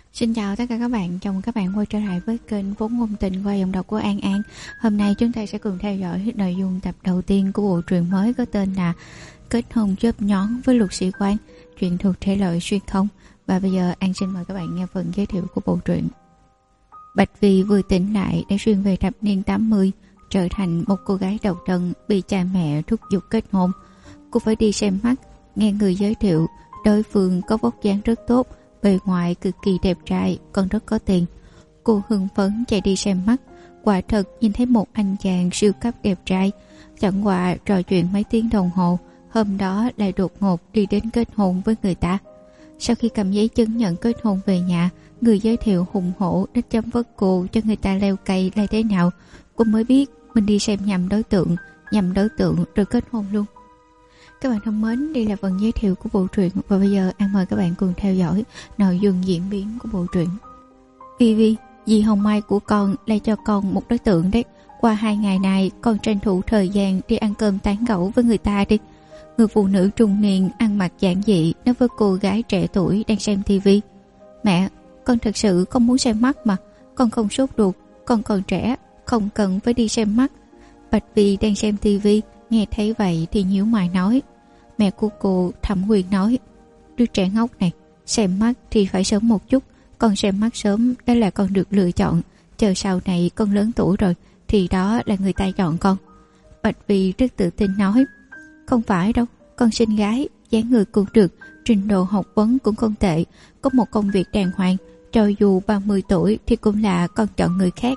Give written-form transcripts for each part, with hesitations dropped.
Xin chào tất cả các bạn, chào mừng các bạn quay trở lại với kênh Vốn Ngôn Tình qua giọng đọc của An An. Hôm nay chúng ta sẽ cùng theo dõi nội dung tập đầu tiên của bộ truyện mới có tên là Kết hôn chớp nhón với luật sĩ quan, truyện thuộc thể loại xuyên không. Và bây giờ An xin mời các bạn nghe phần giới thiệu của bộ truyện. Bạch Vi vừa tỉnh lại đã xuyên về thập niên 80, trở thành một cô gái độc thân bị cha mẹ thúc giục kết hôn. Cô phải đi xem mắt, nghe người giới thiệu đối phương có vóc dáng rất tốt, bề ngoài cực kỳ đẹp trai, còn rất có tiền. Cô hưng phấn chạy đi xem mắt, quả thật nhìn thấy một anh chàng siêu cấp đẹp trai. Chẳng qua trò chuyện mấy tiếng đồng hồ, hôm đó lại đột ngột đi đến kết hôn với người ta. Sau khi cầm giấy chứng nhận kết hôn về nhà, người giới thiệu hùng hổ đến chấm vất cô cho người ta leo cây là thế nào. Cô mới biết mình đi xem nhầm đối tượng rồi kết hôn luôn. Các bạn thân mến, đây là phần giới thiệu của bộ truyện và bây giờ An mời các bạn cùng theo dõi nội dung diễn biến của bộ truyện. Vi, dì Hồng Mai của con lại cho con một đối tượng đấy. Qua 2 ngày này con tranh thủ thời gian đi ăn cơm tán gẫu với người ta đi. Người phụ nữ trung niên ăn mặc giản dị nói với cô gái trẻ tuổi đang xem tivi. Mẹ, con thật sự không muốn xem mắt mà, con không sốt ruột, con còn trẻ, không cần phải đi xem mắt. Bạch Vi đang xem tivi, nghe thấy vậy thì nhíu mày nói. Mẹ của cô Thẩm Huyền nói, đứa trẻ ngốc này, xem mắt thì phải sớm một chút, con xem mắt sớm đó là con được lựa chọn, chờ sau này con lớn tuổi rồi thì đó là người ta chọn con. Bạch Vi rất tự tin nói, không phải đâu, con xinh gái, dáng người cũng được, trình độ học vấn cũng không tệ, có một công việc đàng hoàng, cho dù 30 tuổi thì cũng là con chọn người khác.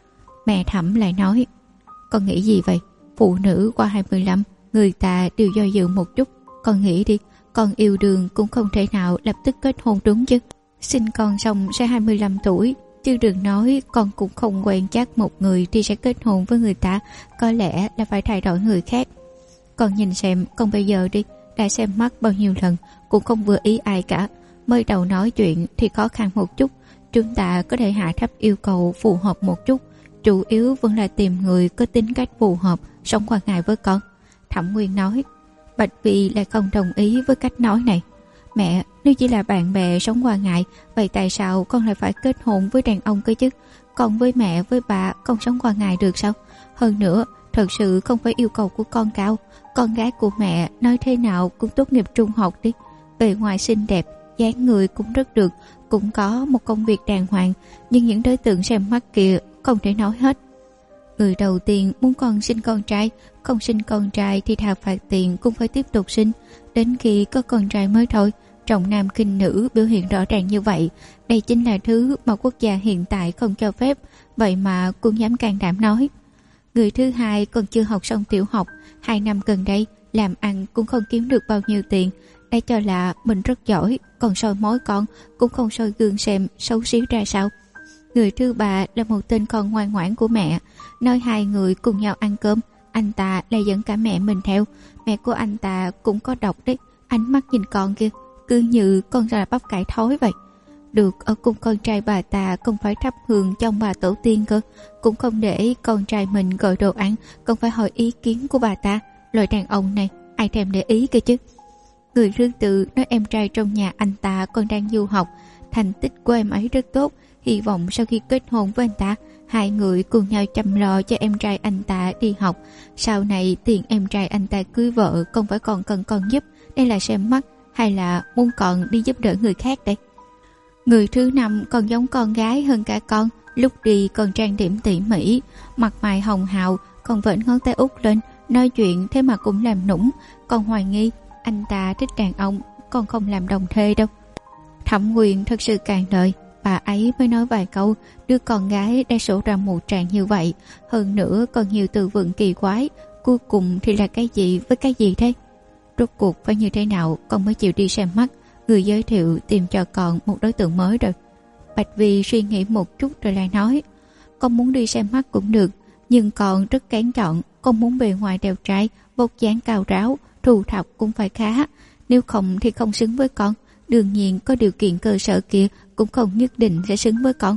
Mẹ Thẩm lại nói, con nghĩ gì vậy? Phụ nữ qua 25, người ta đều do dự một chút. Con nghĩ đi, con yêu đương cũng không thể nào lập tức kết hôn đúng chứ. Sinh con xong sẽ 25 tuổi, chứ đừng nói con cũng không quen chắc một người thì sẽ kết hôn với người ta, có lẽ là phải thay đổi người khác. Con nhìn xem con bây giờ đi, đã xem mắt bao nhiêu lần cũng không vừa ý ai cả. Mới đầu nói chuyện thì khó khăn một chút, chúng ta có thể hạ thấp yêu cầu phù hợp một chút, chủ yếu vẫn là tìm người có tính cách phù hợp sống qua ngày với con. Thẩm Nguyên nói. Bạch Vi lại không đồng ý với cách nói này. Mẹ, nếu chỉ là bạn bè sống qua ngày, vậy tại sao con lại phải kết hôn với đàn ông cơ chứ? Con với mẹ với bà không sống qua ngày được sao? Hơn nữa, thật sự không phải yêu cầu của con cao. Con gái của mẹ nói thế nào cũng tốt nghiệp trung học đi, bề ngoài xinh đẹp, dáng người cũng rất được, cũng có một công việc đàng hoàng, nhưng những đối tượng xem mắt kia không thể nói hết. Người đầu tiên muốn con sinh con trai, không sinh con trai thì thà phạt tiền cũng phải tiếp tục sinh, đến khi có con trai mới thôi. Trọng nam khinh nữ biểu hiện rõ ràng như vậy, đây chính là thứ mà quốc gia hiện tại không cho phép, vậy mà cũng dám can đảm nói. Người thứ hai còn chưa học xong tiểu học, 2 năm gần đây làm ăn cũng không kiếm được bao nhiêu tiền, đây cho là mình rất giỏi, còn soi mói con cũng không soi gương xem xấu xí ra sao. Người thứ ba là một tên con ngoan ngoãn của mẹ, nói 2 người cùng nhau ăn cơm, anh ta lại dẫn cả mẹ mình theo. Mẹ của anh ta cũng có độc đấy, ánh mắt nhìn con kia cứ như con là bắp cải thối vậy. Được ở cùng con trai bà ta không phải thắp hương cho ông bà tổ tiên cơ, cũng không để con trai mình gọi đồ ăn, còn phải hỏi ý kiến của bà ta. Loại đàn ông này ai thèm để ý cơ chứ. Người thứ tư nói em trai trong nhà anh ta còn đang du học, thành tích của em ấy rất tốt, hy vọng sau khi kết hôn với anh ta, 2 người cùng nhau chăm lo cho em trai anh ta đi học, sau này tiền em trai anh ta cưới vợ không phải còn cần con giúp. Đây là xem mắt hay là muốn còn đi giúp đỡ người khác đây? Người thứ 5 còn giống con gái hơn cả con, lúc đi còn trang điểm tỉ mỉ, mặt mày hồng hào, còn vểnh ngón tay út lên, nói chuyện thế mà cũng làm nũng. Con hoài nghi anh ta thích đàn ông, còn không làm đồng thê đâu. Thẩm Nguyên thật sự càng đời, bà ấy mới nói vài câu, đứa con gái đã sổ ra mù tràng như vậy, hơn nữa còn nhiều từ vựng kỳ quái, cuối cùng thì là cái gì với cái gì thế? Rốt cuộc phải như thế nào con mới chịu đi xem mắt? Người giới thiệu tìm cho con một đối tượng mới rồi. Bạch Vi suy nghĩ một chút rồi lại nói, con muốn đi xem mắt cũng được, nhưng con rất kén chọn, con muốn bề ngoài đẹp trai, vóc dáng cao ráo, thu thập cũng phải khá, nếu không thì không xứng với con. Đương nhiên có điều kiện cơ sở kia cũng không nhất định sẽ xứng với con.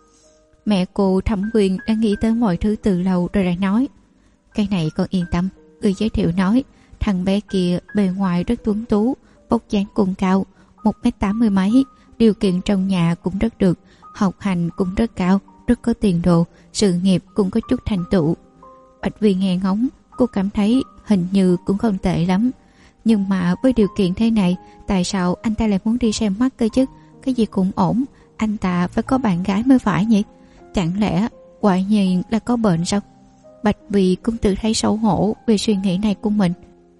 Mẹ cô Thẩm Quyền đã nghĩ tới mọi thứ từ lâu rồi lại nói, cái này con yên tâm. Người giới thiệu nói, thằng bé kia bề ngoài rất tuấn tú, vóc dáng cũng cao, 1m80 mấy, điều kiện trong nhà cũng rất được, học hành cũng rất cao, rất có tiền đồ, sự nghiệp cũng có chút thành tựu. Bạch Vi nghe ngóng, cô cảm thấy hình như cũng không tệ lắm. Nhưng mà với điều kiện thế này, tại sao anh ta lại muốn đi xem mắt cơ chứ? Cái gì cũng ổn, anh ta phải có bạn gái mới phải nhỉ? Chẳng lẽ quả nhiên là có bệnh sao? Bạch Vi cũng tự thấy xấu hổ về suy nghĩ này của mình.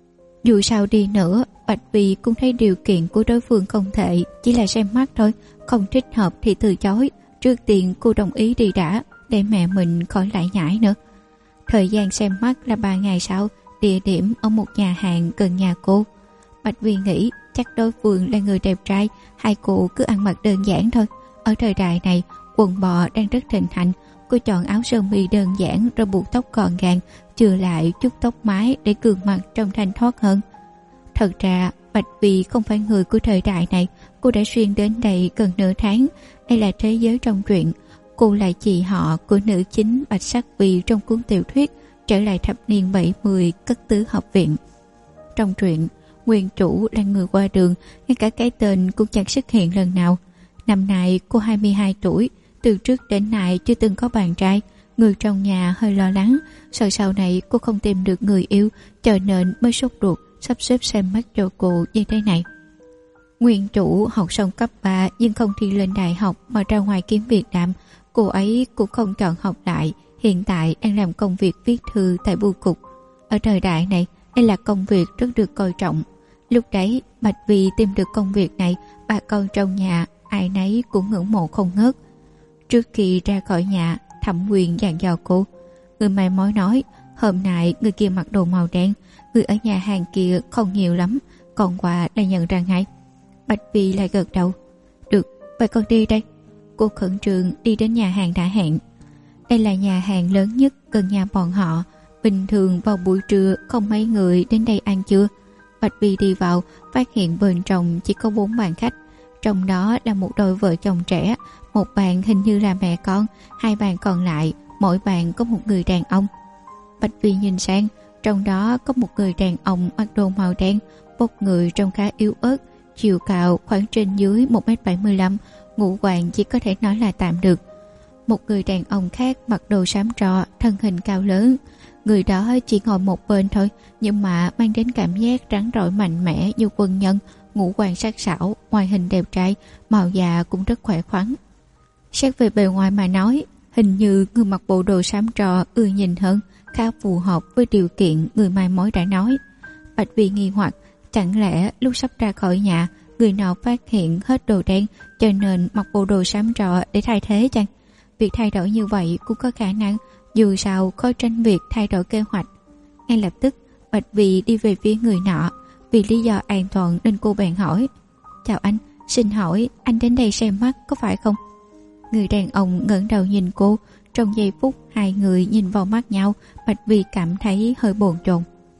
Dù sao đi nữa, Bạch Vi cũng thấy điều kiện của đối phương không tệ, chỉ là xem mắt thôi, không thích hợp thì từ chối. Trước tiên cô đồng ý đi đã, để mẹ mình khỏi lại nhảy nữa. Thời gian xem mắt là 3 ngày sau, địa điểm ở một nhà hàng gần nhà cô. Bạch Vi nghĩ chắc đối phương là người đẹp trai, hai cô cứ ăn mặc đơn giản thôi. Ở thời đại này, quần bò đang rất thịnh hành. Cô chọn áo sơ mi đơn giản rồi buộc tóc gọn gàng, chừa lại chút tóc mái để gương mặt trông thanh thoát hơn. Thật ra Bạch Vi không phải người của thời đại này. Cô đã xuyên đến đây gần nửa tháng. Đây là thế giới trong truyện. Cô là chị họ của nữ chính Bạch Sắc Vi trong cuốn tiểu thuyết Trở lại thập niên 70 cất tứ học viện. Trong truyện, nguyên chủ là người qua đường, ngay cả cái tên cũng chẳng xuất hiện lần nào. Năm nay cô 22 tuổi, từ trước đến nay chưa từng có bạn trai. Người trong nhà hơi lo lắng, sợ sau này cô không tìm được người yêu, cho nên mới sốt ruột sắp xếp xem mắt cho cô như thế này. Nguyên chủ học xong cấp 3 nhưng không thi lên đại học mà ra ngoài kiếm việc làm. Cô ấy cũng không chọn học lại, hiện tại đang làm công việc viết thư tại bưu cục. Ở thời đại này, đây là công việc rất được coi trọng. Lúc đấy, Bạch Vi tìm được công việc này, bà con trong nhà ai nấy cũng ngưỡng mộ không ngớt. Trước khi ra khỏi nhà, Thẩm Quyền dặn dò cô. Người mai mối nói, hôm nay người kia mặc đồ màu đen, người ở nhà hàng kia không nhiều lắm, còn quà đã nhận ra ngay. Bạch Vi lại gật đầu. Được, vậy con đi đây. Cô khẩn trương đi đến nhà hàng đã hẹn. Đây là nhà hàng lớn nhất gần nhà bọn họ. Bình thường vào buổi trưa không mấy người đến đây ăn trưa. Bạch Vi đi vào, phát hiện bên trong chỉ có 4 bàn khách. Trong đó là một đôi vợ chồng trẻ, một bàn hình như là mẹ con, 2 bàn còn lại mỗi bàn có một người đàn ông. Bạch Vi nhìn sang, trong đó có một người đàn ông mặc đồ màu đen, vóc người trông khá yếu ớt, chiều cao khoảng trên dưới 1m75, ngũ quan chỉ có thể nói là tạm được. Một người đàn ông khác mặc đồ xám tro, thân hình cao lớn. Người đó chỉ ngồi một bên thôi, nhưng mà mang đến cảm giác rắn rỏi mạnh mẽ như quân nhân, ngũ quan sắc sảo, ngoại hình đẹp trai, màu da cũng rất khỏe khoắn. Xét về bề ngoài mà nói, hình như người mặc bộ đồ xám tro ưa nhìn hơn, khá phù hợp với điều kiện người mai mối đã nói. Bạch Vi nghi hoặc, chẳng lẽ lúc sắp ra khỏi nhà, người nào phát hiện hết đồ đen cho nên mặc bộ đồ xám tro để thay thế chăng? Việc thay đổi như vậy cũng có khả năng, dù sao khó tránh việc thay đổi kế hoạch. Ngay lập tức, Bạch Vi đi về phía người nọ. Vì lý do an toàn nên cô bèn hỏi. Chào anh, xin hỏi anh đến đây xem mắt có phải không? Người đàn ông ngẩng đầu nhìn cô. Trong giây phút hai người nhìn vào mắt nhau, Bạch Vi cảm thấy hơi bồn chồn.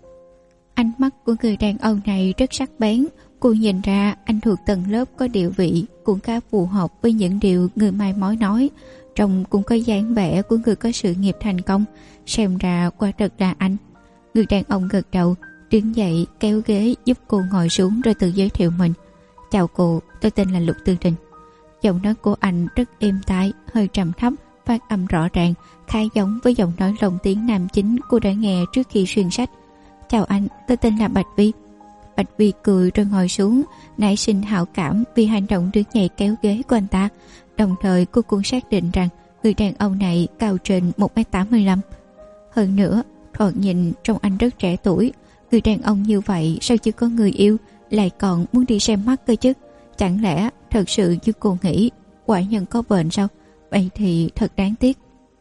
Ánh mắt của người đàn ông này rất sắc bén. Cô nhìn ra anh thuộc tầng lớp có địa vị, cũng khá phù hợp với những điều người mai mối nói. Trông cũng có dáng vẻ của người có sự nghiệp thành công. Xem ra quả thật là anh. Người đàn ông gật đầu, đứng dậy kéo ghế giúp cô ngồi xuống rồi tự giới thiệu mình. Chào cô, tôi tên là Lục Tư Đình. Giọng nói của anh rất êm tai, hơi trầm thấp, phát âm rõ ràng, khá giống với giọng nói lồng tiếng nam chính cô đã nghe trước khi xuyên sách. Chào anh, tôi tên là Bạch Vi. Bạch Vi cười rồi ngồi xuống, nảy sinh hảo cảm vì hành động đứng dậy kéo ghế của anh ta. Đồng thời cô cũng xác định rằng người đàn ông này cao trên 1m85. Hơn nữa, thoạt nhìn trông anh rất trẻ tuổi. Người đàn ông như vậy sao chưa có người yêu, lại còn muốn đi xem mắt cơ chứ? Chẳng lẽ thật sự như cô nghĩ quả nhân có bệnh sao? Vậy thì thật đáng tiếc.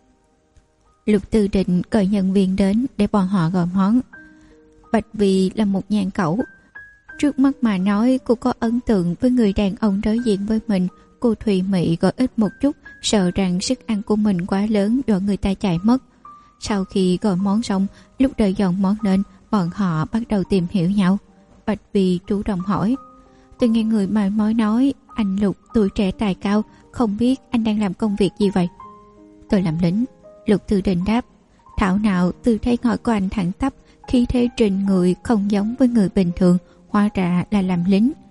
Lục Tư Định gọi nhân viên đến để bọn họ gọi món. Bạch Vi là một nhàn cẩu. Trước mắt mà nói, cô có ấn tượng với người đàn ông đối diện với mình. Cô thùy mị gọi ít một chút, sợ rằng sức ăn của mình quá lớn dọa người ta chạy mất. Sau khi gọi món xong, lúc đợi dọn món lên, bọn họ bắt đầu tìm hiểu nhau. Bạch Vi chủ động hỏi. Tôi nghe người mai mối nói anh Lục tuổi trẻ tài cao, không biết anh đang làm công việc gì vậy? Tôi làm lính. Lục Tư Đình đáp. Thảo nào tư thế ngồi của anh thẳng tắp, khí thế trên người không giống với người bình thường, hóa ra là làm lính.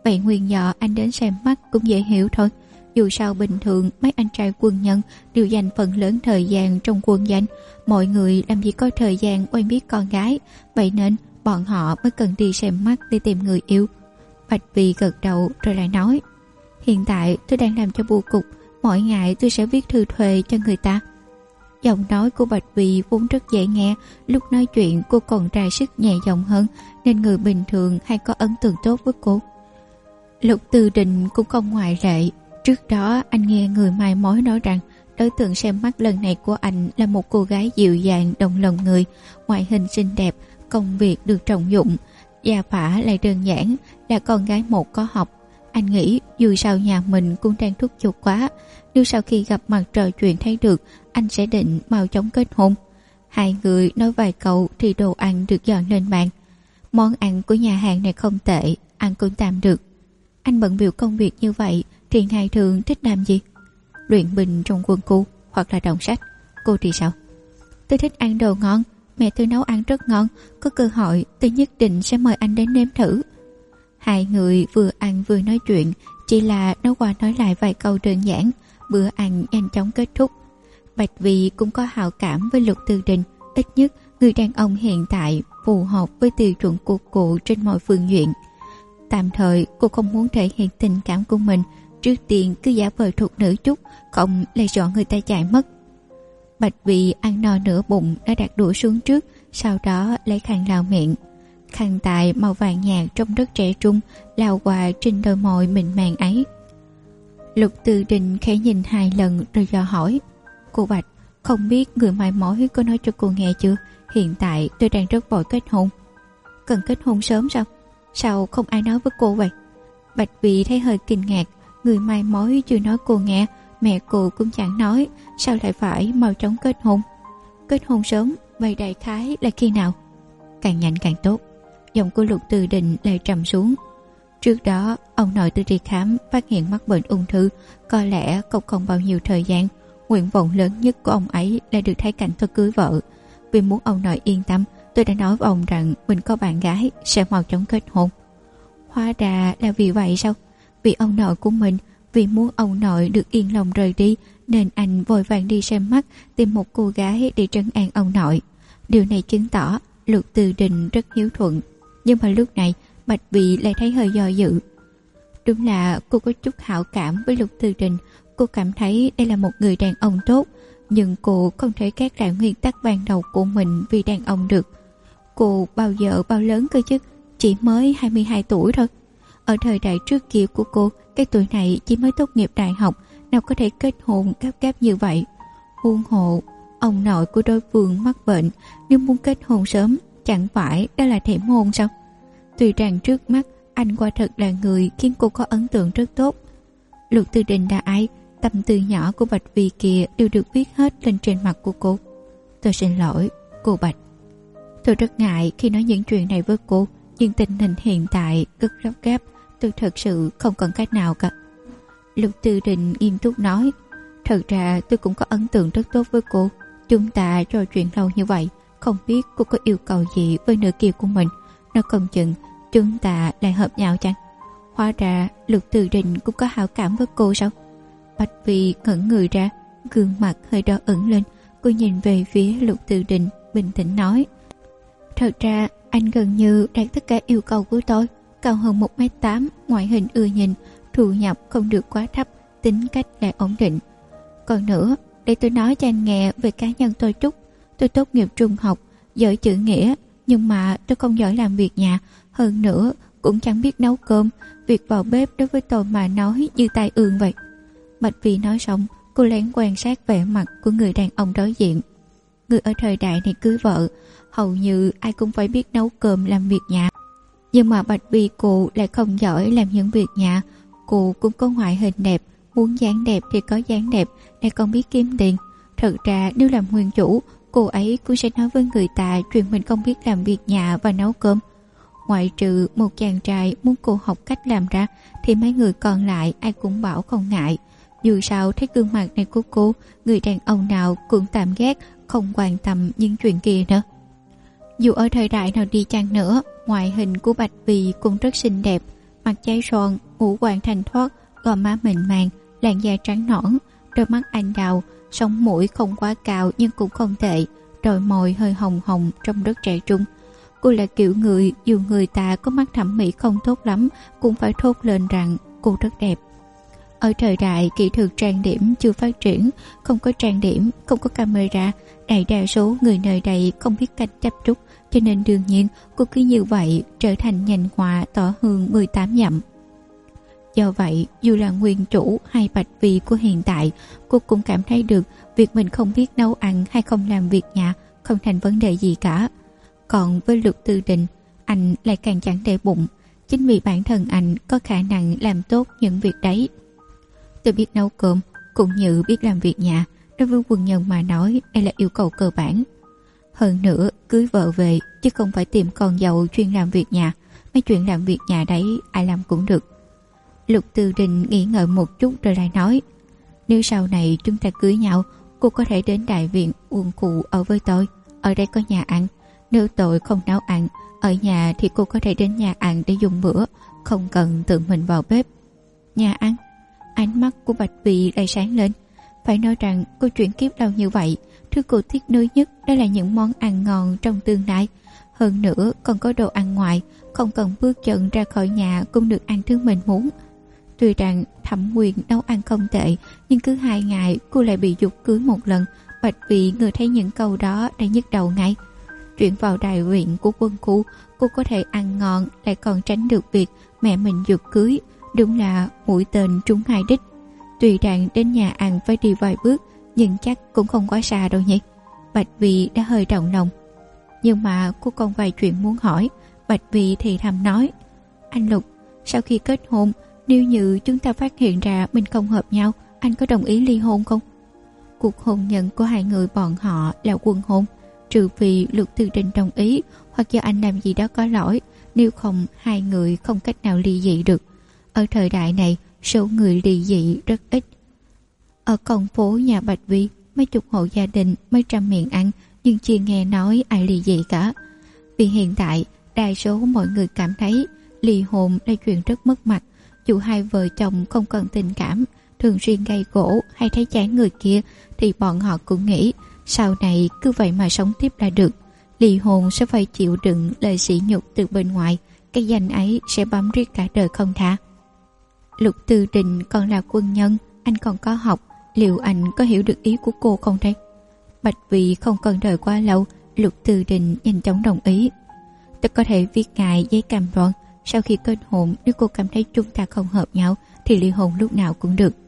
Vậy nguyên do anh đến xem mắt cũng dễ hiểu thôi. Dù sao bình thường mấy anh trai quân nhân đều dành phần lớn thời gian trong quân danh. Mọi người làm gì có thời gian quen biết con gái. Vậy nên bọn họ mới cần đi xem mắt để tìm người yêu. Bạch Vì gật đầu rồi lại nói: hiện tại tôi đang làm cho bưu cục, mỗi ngày tôi sẽ viết thư thuê cho người ta. Giọng nói của Bạch Vì vốn rất dễ nghe, lúc nói chuyện cô còn ra sức nhẹ giọng hơn, nên người bình thường hay có ấn tượng tốt với cô. Lục Tư Đình cũng không ngoại lệ. Trước đó anh nghe người mai mối nói rằng đối tượng xem mắt lần này của anh là một cô gái dịu dàng động lòng người, ngoại hình xinh đẹp, công việc được trọng dụng, gia phả lại đơn giản, là con gái một có học. Anh nghĩ dù sao nhà mình cũng đang thúc giục quá, nếu sau khi gặp mặt trò chuyện thấy được, anh sẽ định mau chóng kết hôn. Hai người nói vài câu thì đồ ăn được dọn lên bàn. Món ăn của nhà hàng này không tệ, ăn cũng tạm được. Anh bận bịu công việc như vậy thì ngày thường thích làm gì? Luyện binh trong quân khu hoặc là đọc sách. Cô thì sao? Tôi thích ăn đồ ngon, mẹ tôi nấu ăn rất ngon, có cơ hội tôi nhất định sẽ mời anh đến nếm thử. Hai người vừa ăn vừa nói chuyện, chỉ là nói qua nói lại vài câu đơn giản, bữa ăn nhanh chóng kết thúc. Bạch Vì cũng có hảo cảm với Lục Tư Đình, ít nhất người đàn ông hiện tại phù hợp với tiêu chuẩn của cô trên mọi phương diện. Tạm thời cô không muốn thể hiện tình cảm của mình, trước tiên cứ giả vờ thuộc nữ chút, không lại dọn người ta chạy mất. Bạch Vì ăn no nửa bụng đã đặt đũa xuống trước, sau đó lấy khăn lau miệng. Khăn tài màu vàng nhạt trông rất trẻ trung, lao qua trên đôi môi mịn màng ấy. Lục Tư Đình khẽ nhìn hai lần rồi dò hỏi: cô Bạch, không biết người mai mối có nói cho cô nghe chưa? Hiện tại tôi đang rất vội kết hôn. Cần kết hôn sớm sao? Sao không ai nói với cô vậy? Bạch Vì thấy hơi kinh ngạc, người mai mối chưa nói cô nghe, mẹ cô cũng chẳng nói, sao lại phải mau chóng kết hôn? Kết hôn sớm, vậy đại khái là khi nào? Càng nhanh càng tốt. Giọng của Lục Tư Đình lại trầm xuống. Trước đó ông nội tôi đi khám, phát hiện mắc bệnh ung thư, có lẽ không bao nhiêu thời gian. Nguyện vọng lớn nhất của ông ấy là được thấy cảnh tôi cưới vợ. Vì muốn ông nội yên tâm, tôi đã nói với ông rằng mình có bạn gái, sẽ mau chóng kết hôn. Hóa ra là vì vậy sao? Vì ông nội của mình, vì muốn ông nội được yên lòng rời đi, nên anh vội vàng đi xem mắt, tìm một cô gái để trấn an ông nội. Điều này chứng tỏ Lục Tư Đình rất hiếu thuận. Nhưng mà lúc này Bạch Vì lại thấy hơi do dự. Đúng là cô có chút hảo cảm với Lục Tư Đình, cô cảm thấy đây là một người đàn ông tốt, nhưng cô không thể gác lại nguyên tắc ban đầu của mình vì đàn ông được. Cô bao giờ bao lớn cơ chứ? Chỉ mới 22 tuổi thôi. Ở thời đại trước kia của cô, cái tuổi này chỉ mới tốt nghiệp đại học, nào có thể kết hôn gấp như vậy. Huống hộ, ông nội của đối phương mắc bệnh, nếu muốn kết hôn sớm, chẳng phải đó là thèm hôn sao? Tuy rằng trước mắt anh quả thật là người khiến cô có ấn tượng rất tốt. Lục Tư Đình là ai? Tâm tư nhỏ của Bạch Vì kia đều được viết hết lên trên mặt của cô. Tôi xin lỗi, cô Bạch. Tôi rất ngại khi nói những chuyện này với cô, nhưng tình hình hiện tại rất gấp gáp, tôi thật sự không còn cách nào cả. Lục Tư Đình nghiêm túc nói: thật ra tôi cũng có ấn tượng rất tốt với cô. Chúng ta trò chuyện lâu như vậy, không biết cô có yêu cầu gì với nửa kia của mình. Nó không chừng chúng ta lại hợp nhau chăng? Hóa ra Lục Tư Đình cũng có hảo cảm với cô sao? Bạch Vì ngẩn người ra, gương mặt hơi đỏ ửng lên. Cô nhìn về phía Lục Tư Đình, bình tĩnh nói: thật ra anh gần như đạt tất cả yêu cầu của tôi. Cao hơn 1m8, ngoại hình ưa nhìn, thu nhập không được quá thấp, tính cách lại ổn định. Còn nữa, để tôi nói cho anh nghe về cá nhân tôi chút. Tôi tốt nghiệp trung học, giỏi chữ nghĩa, nhưng mà tôi không giỏi làm việc nhà. Hơn nữa, cũng chẳng biết nấu cơm. Việc vào bếp đối với tôi mà nói như tai ương vậy. Bạch Vì nói xong, cô lén quan sát vẻ mặt của người đàn ông đối diện. Người ở thời đại này cưới vợ, hầu như ai cũng phải biết nấu cơm làm việc nhà. Nhưng mà Bạch Vì cô lại không giỏi làm những việc nhà. Cô cũng có ngoại hình đẹp, muốn dáng đẹp thì có dáng đẹp, lại còn biết kiếm tiền. Thật ra nếu làm nguyên chủ, cô ấy cũng sẽ nói với người ta chuyện mình không biết làm việc nhà và nấu cơm. Ngoại trừ một chàng trai muốn cô học cách làm ra, thì mấy người còn lại ai cũng bảo không ngại. Dù sao thấy gương mặt này của cô, người đàn ông nào cũng tạm ghét, không quan tâm những chuyện kia nữa. Dù ở thời đại nào đi chăng nữa, ngoại hình của Bạch Vì cũng rất xinh đẹp. mặt cháy son, ngũ quan thanh thoát, gò má mịn màng, làn da trắng nõn, đôi mắt anh đào, sống mũi không quá cao nhưng cũng không tệ, đôi môi hơi hồng hồng trông rất trẻ trung. Cô là kiểu người dù người ta có mắt thẩm mỹ không tốt lắm cũng phải thốt lên rằng cô rất đẹp. Ở thời đại kỹ thuật trang điểm chưa phát triển, không có trang điểm, không có camera, đại đa số người nơi đây không biết cách chắp trúc, cho nên đương nhiên cô cứ như vậy trở thành nhành hoa tỏ hương 18 dặm. Do vậy, dù là nguyên chủ hay Bạch Vi của hiện tại, cô cũng cảm thấy được việc mình không biết nấu ăn hay không làm việc nhà không thành vấn đề gì cả. Còn với Lục Tư Đình, anh lại càng chẳng để bụng, chính vì bản thân anh có khả năng làm tốt những việc đấy. Tôi biết nấu cơm cũng như biết làm việc nhà, đối với quân nhân mà nói đây là yêu cầu cơ bản. Hơn nữa, cưới vợ về chứ không phải tìm con dâu chuyên làm việc nhà, mấy chuyện làm việc nhà đấy ai làm cũng được. Lục Tư Đình nghĩ ngợi một chút rồi lại nói, nếu sau này chúng ta cưới nhau, cô có thể đến đại viện Quân Khu ở với tôi, ở đây có nhà ăn. Nếu tôi không nấu ăn ở nhà thì cô có thể đến nhà ăn để dùng bữa, không cần tự mình vào bếp. Nhà ăn? Ánh mắt của Bạch Vi lại sáng lên. Phải nói rằng cô chuyển kiếp lâu như vậy, thứ cô tiếc nuối nhất đó là những món ăn ngon trong tương lai. Hơn nữa còn có đồ ăn ngoài, không cần bước chân ra khỏi nhà cũng được ăn thứ mình muốn. Tuy rằng Thẩm Quyền nấu ăn không tệ, nhưng cứ 2 ngày cô lại bị giục cưới một lần. Bạch Vi người thấy những câu đó đã nhức đầu ngay. Chuyển vào đại viện của Quân Khu, cô có thể ăn ngon lại còn tránh được việc mẹ mình giục cưới. Đúng là mũi tên trúng 2 đích. Tuy rằng đến nhà ăn phải đi vài bước, nhưng chắc cũng không quá xa đâu nhỉ. Bạch Vi đã hơi động lòng. Nhưng mà cô còn vài chuyện muốn hỏi. Bạch Vi thì thầm nói, anh Lục, sau khi kết hôn, nếu như chúng ta phát hiện ra mình không hợp nhau, anh có đồng ý ly hôn không? Cuộc hôn nhân của hai người bọn họ là quân hôn, trừ phi Lục Tư Đình đồng ý hoặc do anh làm gì đó có lỗi, nếu không hai người không cách nào ly dị được. Ở thời đại này, số người ly dị rất ít. Ở con phố nhà Bạch Vi, mấy chục hộ gia đình, mấy trăm miệng ăn, nhưng chưa nghe nói ai ly dị cả. Vì hiện tại, đa số mọi người cảm thấy ly hôn là chuyện rất mất mặt. Dù hai vợ chồng không cần tình cảm, thường xuyên gây gổ hay thấy chán người kia, thì bọn họ cũng nghĩ sau này cứ vậy mà sống tiếp là được. Ly hôn sẽ phải chịu đựng lời sỉ nhục từ bên ngoài, cái danh ấy sẽ bám riết cả đời không tha. Lục Tư Đình còn là quân nhân, anh còn có học, liệu anh có hiểu được ý của cô không đây? Bạch Vi không cần đợi quá lâu, Lục Tư Đình nhanh chóng đồng ý. Tôi có thể viết ngài giấy cam đoan, sau khi kết hôn nếu cô cảm thấy chúng ta không hợp nhau thì ly hôn lúc nào cũng được.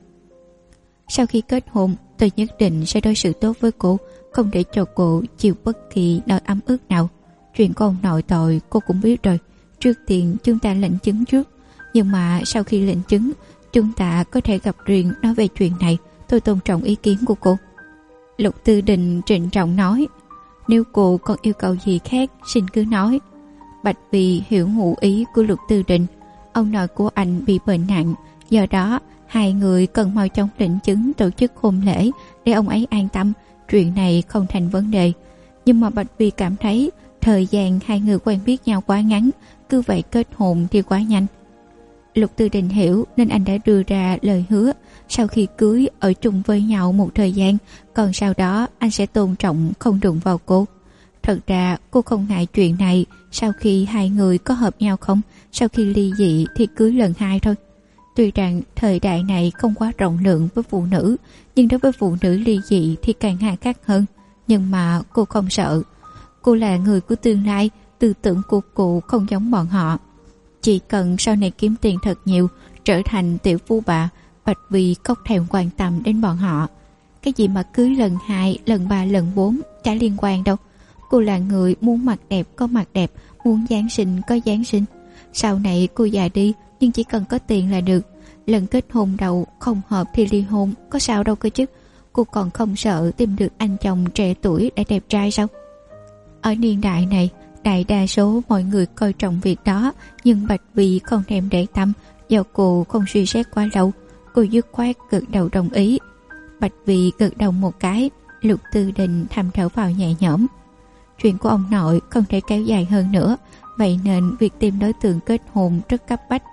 Sau khi kết hôn, tôi nhất định sẽ đối xử tốt với cô, không để cho cô chịu bất kỳ nỗi ấm ức nào. Chuyện của ông nội tội cô cũng biết rồi. Trước tiên chúng ta lệnh chứng trước, nhưng mà sau khi lệnh chứng, chúng ta có thể gặp riêng nói về chuyện này. Tôi tôn trọng ý kiến của cô. Lục Tư Đình trịnh trọng nói, nếu cô còn yêu cầu gì khác xin cứ nói. Bạch Vi hiểu ngụ ý của Lục Tư Đình. Ông nội của anh bị bệnh nặng, do đó hai người cần mau chóng lệnh chứng tổ chức hôn lễ để ông ấy an tâm. Chuyện này không thành vấn đề. Nhưng mà Bạch Vi cảm thấy thời gian hai người quen biết nhau quá ngắn, cứ vậy kết hôn thì quá nhanh. Lục Tư Đình hiểu nên anh đã đưa ra lời hứa sau khi cưới ở chung với nhau một thời gian, còn sau đó anh sẽ tôn trọng không đụng vào cô. Thật ra cô không ngại chuyện này, sau khi hai người có hợp nhau không, sau khi ly dị thì cưới lần 2 thôi. Tuy rằng thời đại này không quá rộng lượng với phụ nữ, nhưng đối với phụ nữ ly dị thì càng hà khắc hơn. Nhưng mà cô không sợ. Cô là người của tương lai, tư tưởng của cô không giống bọn họ. Chỉ cần sau này kiếm tiền thật nhiều, trở thành tiểu phú bà, Bạch Vi không thèm quan tâm đến bọn họ. Cái gì mà cưới lần 2, lần 3, lần 4 chả liên quan đâu. Cô là người muốn mặt đẹp có mặt đẹp, muốn Giáng sinh có Giáng sinh. Sau này cô già đi, nhưng chỉ cần có tiền là được. Lần kết hôn đầu không hợp thì ly hôn, có sao đâu cơ chứ. Cô còn không sợ tìm được anh chồng trẻ tuổi đã đẹp trai sao? Ở niên đại này, đại đa số mọi người coi trọng việc đó, nhưng Bạch Vi không thèm để tâm. Do cô không suy xét quá lâu, cô dứt khoát gật đầu đồng ý. Bạch Vi gật đầu một cái. Lục Tư Đình thầm thở vào nhẹ nhõm. Chuyện của ông nội không thể kéo dài hơn nữa, vậy nên việc tìm đối tượng kết hôn rất cấp bách.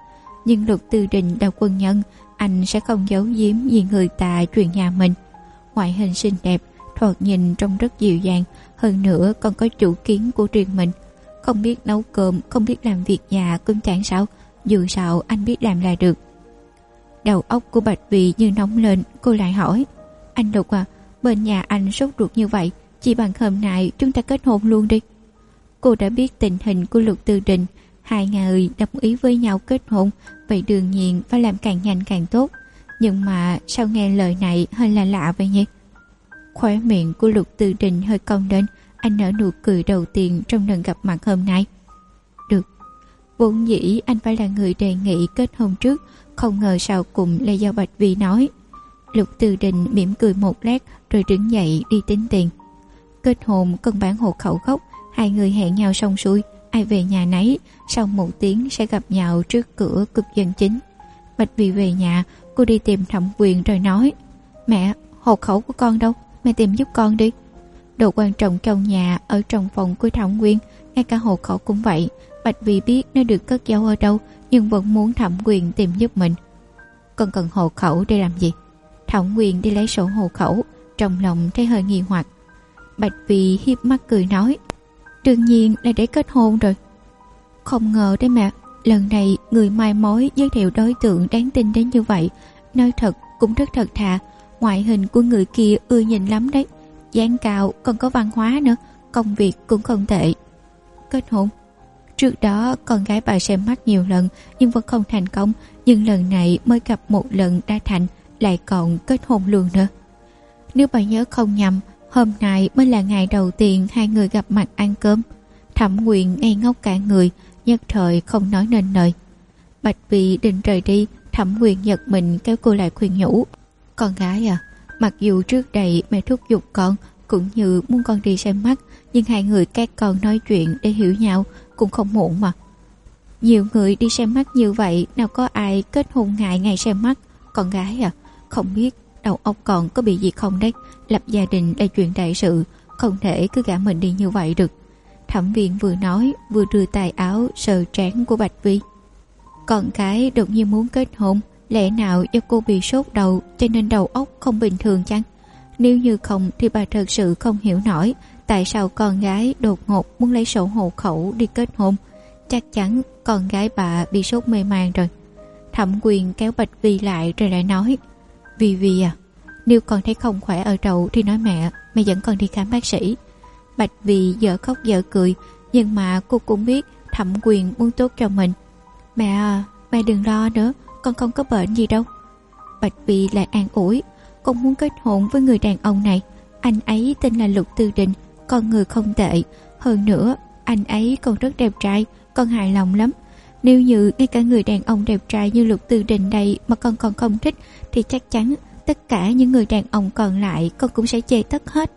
Nhưng Lục Tư Đình là quân nhân, anh sẽ không giấu giếm gì người ta chuyện nhà mình. Ngoại hình xinh đẹp, thoạt nhìn trông rất dịu dàng, hơn nữa còn có chủ kiến của riêng mình. Không biết nấu cơm, không biết làm việc nhà cũng chẳng sao, dù sao anh biết làm là được. Đầu óc của Bạch Vì như nóng lên, cô lại hỏi: Anh Lục à, bên nhà anh sốt ruột như vậy, chỉ bằng hôm nay chúng ta kết hôn luôn đi. Cô đã biết tình hình của Lục Tư Đình, hai người đồng ý với nhau kết hôn, vậy đương nhiên phải làm càng nhanh càng tốt. Nhưng mà sao nghe lời này hơi là lạ vậy nhỉ? Khóe miệng của Lục Tư Đình hơi cong lên, anh nở nụ cười đầu tiên trong lần gặp mặt hôm nay. Được, vốn dĩ anh phải là người đề nghị kết hôn trước, không ngờ sau cùng là do Bạch Vi nói. Lục Tư Đình mỉm cười một lát rồi đứng dậy đi tính tiền. Kết hôn cần bán hộ khẩu gốc, hai người hẹn nhau xong xuôi, ai về nhà nấy, sau 1 tiếng sẽ gặp nhau trước cửa cục dân chính. Bạch Vi về nhà, cô đi tìm thẩm quyền rồi nói: Mẹ, hộ khẩu của con đâu? Mẹ tìm giúp con đi. Đồ quan trọng trong nhà ở trong phòng của thẩm quyền, ngay cả hộ khẩu cũng vậy. Bạch Vi biết nó được cất giấu ở đâu, nhưng vẫn muốn thẩm quyền tìm giúp mình. Con cần hộ khẩu để làm gì? Thẩm quyền đi lấy sổ hộ khẩu, trong lòng thấy hơi nghi hoặc. Bạch Vi hiếp mắt cười nói: Đương nhiên là để kết hôn rồi. Không ngờ đấy mẹ, lần này người mai mối giới thiệu đối tượng đáng tin đến như vậy. Nói thật cũng rất thật thà, ngoại hình của người kia ưa nhìn lắm đấy, dáng cao còn có văn hóa nữa, công việc cũng không tệ. Kết hôn? Trước đó con gái bà xem mắt nhiều lần nhưng vẫn không thành công, nhưng lần này mới gặp một lần đã thành, lại còn kết hôn luôn nữa. Nếu bà nhớ không nhầm, hôm nay mới là ngày đầu tiên hai người gặp mặt ăn cơm. Thẩm quyền ngây ngốc cả người, nhất thời không nói nên lời. Bạch Vi định rời đi, thẩm quyền giật mình kéo cô lại khuyên nhủ: Con gái à, mặc dù trước đây mẹ thúc giục con cũng như muốn con đi xem mắt, nhưng hai người các con nói chuyện để hiểu nhau cũng không muộn mà. Nhiều người đi xem mắt như vậy, nào có ai kết hôn ngại ngày xem mắt. Con gái à, không biết đầu óc con có bị gì không đấy. Lập gia đình là chuyện đại sự, không thể cứ gả mình đi như vậy được. Thẩm viện vừa nói vừa đưa tay áo sờ trán của Bạch Vi. Con cái đột nhiên muốn kết hôn, lẽ nào do cô bị sốt đầu cho nên đầu óc không bình thường chăng? Nếu như không thì bà thật sự không hiểu nổi tại sao con gái đột ngột muốn lấy sổ hộ khẩu đi kết hôn. Chắc chắn con gái bà bị sốt mê man rồi. Thẩm quyền kéo Bạch Vi lại rồi lại nói: Vi à, nếu con thấy không khỏe ở đầu thì nói mẹ dẫn con đi khám bác sĩ. Bạch Vi dở khóc dở cười, nhưng mà cô cũng biết thẩm quyền muốn tốt cho mình. Mẹ à, mẹ đừng lo nữa, con không có bệnh gì đâu. Bạch Vi lại an ủi: Con muốn kết hôn với người đàn ông này. Anh ấy tên là Lục Tư Đình, con người không tệ. Hơn nữa, anh ấy còn rất đẹp trai, con hài lòng lắm. Nếu như ngay cả người đàn ông đẹp trai như Lục Tư Đình đây mà con còn không thích, thì chắc chắn tất cả những người đàn ông còn lại con cũng sẽ chê tất hết.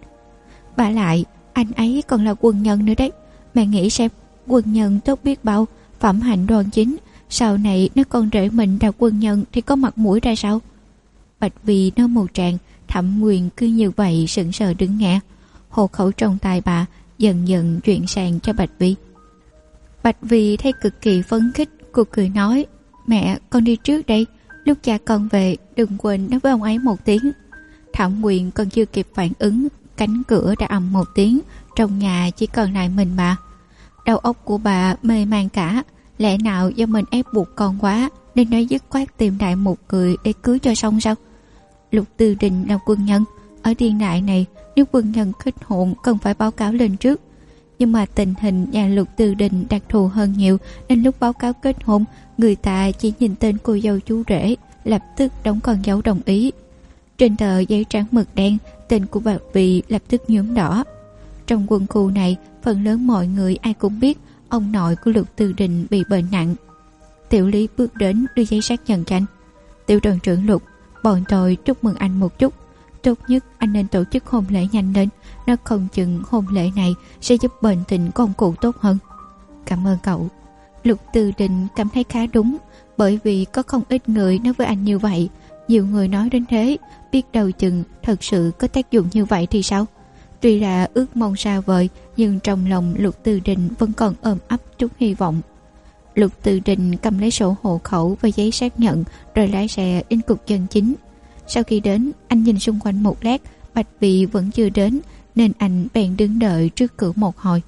Vả lại, anh ấy còn là quân nhân nữa đấy. Mẹ nghĩ xem, quân nhân tốt biết bao, phẩm hạnh đoan chính. Sau này nếu con rể mình là quân nhân thì có mặt mũi ra sao? Bạch Vi nói một tràng, thẩm quyền cứ như vậy sững sờ đứng nghe. Hộ khẩu trong tay bà dần dần chuyển sang cho Bạch Vi. Bạch Vi thấy cực kỳ phấn khích, cô cười nói: Mẹ, con đi trước đây, lúc cha con về đừng quên nói với ông ấy một tiếng. Thẩm quyền còn chưa kịp phản ứng, cánh cửa đã ầm một tiếng, trong nhà chỉ còn lại mình bà. Đầu óc của bà mê man cả, lẽ nào do mình ép buộc con quá nên nói dứt khoát tìm đại một người để cưới cho xong sao? Lục Tư Đình là quân nhân, ở niên đại này nếu quân nhân kết hôn cần phải báo cáo lên trước. Nhưng mà tình hình nhà Lục Tư Đình đặc thù hơn nhiều, nên lúc báo cáo kết hôn, người ta chỉ nhìn tên cô dâu chú rể, lập tức đóng con dấu đồng ý. Trên tờ giấy trắng mực đen, tên của Bạch Vi lập tức nhuốm đỏ. Trong quân khu này, phần lớn mọi người ai cũng biết ông nội của Lục Tư Đình bị bệnh nặng. Tiểu Lý bước đến đưa giấy xác nhận cho anh. Tiểu đoàn trưởng Lục, bọn tôi chúc mừng anh một chút. Tốt nhất anh nên tổ chức hôn lễ nhanh lên, nó không chừng hôn lễ này sẽ giúp bệnh tình của ông cụ tốt hơn. Cảm ơn cậu. Lục Tư Đình cảm thấy khá đúng, bởi vì có không ít người nói với anh như vậy. Nhiều người nói đến thế, biết đâu chừng thật sự có tác dụng như vậy thì sao? Tuy là ước mong xa vời, nhưng trong lòng Lục Tư Đình vẫn còn ôm ấp chút hy vọng. Lục Từ Đình cầm lấy sổ hộ khẩu và giấy xác nhận rồi lái xe đến cục dân chính. Sau khi đến, anh nhìn xung quanh một lát, Bạch Vy vẫn chưa đến nên anh bèn đứng đợi trước cửa một hồi.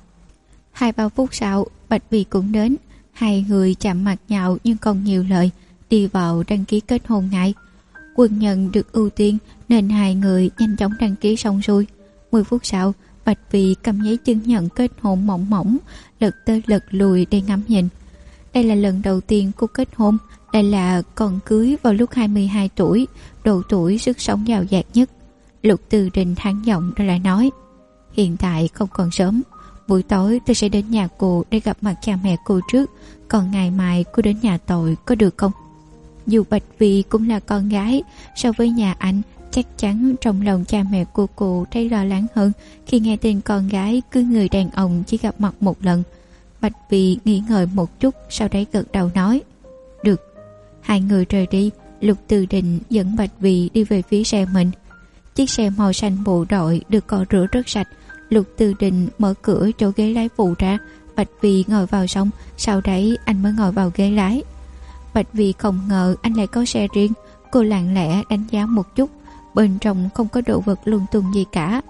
2-3 phút sau, Bạch Vy cũng đến. Hai người chạm mặt nhau nhưng không nhiều lời, đi vào đăng ký kết hôn ngay. Quân nhân được ưu tiên nên hai người nhanh chóng đăng ký xong xuôi. 10 phút sau, Bạch Vy cầm giấy chứng nhận kết hôn mỏng mỏng, lật tới lật lùi để ngắm nhìn. Đây là lần đầu tiên cô kết hôn, đây là con cưới vào lúc 22 tuổi, độ tuổi sức sống giàu dạt nhất. Lục Từ Đình hắn giọng rồi lại nói: hiện tại không còn sớm, buổi tối tôi sẽ đến nhà cô để gặp mặt cha mẹ cô trước, còn ngày mai cô đến nhà tôi có được không? Dù Bạch Vy cũng là con gái, so với nhà anh, chắc chắn trong lòng cha mẹ cô thấy lo lắng hơn khi nghe tin con gái cưới người đàn ông chỉ gặp mặt một lần. Bạch Vy nghĩ ngợi một chút, sau đấy gật đầu nói: được. Hai người rời đi. Lục Từ Đình dẫn Bạch Vy đi về phía xe mình. Chiếc xe màu xanh bộ đội được cọ rửa rất sạch. Lục Từ Đình mở cửa chỗ ghế lái phụ ra, Bạch Vy ngồi vào xong, sau đấy anh mới ngồi vào ghế lái. Bạch Vy không ngờ anh lại có xe riêng. Cô lặng lẽ đánh giá một chút, bên trong không có đồ vật lung tung gì cả.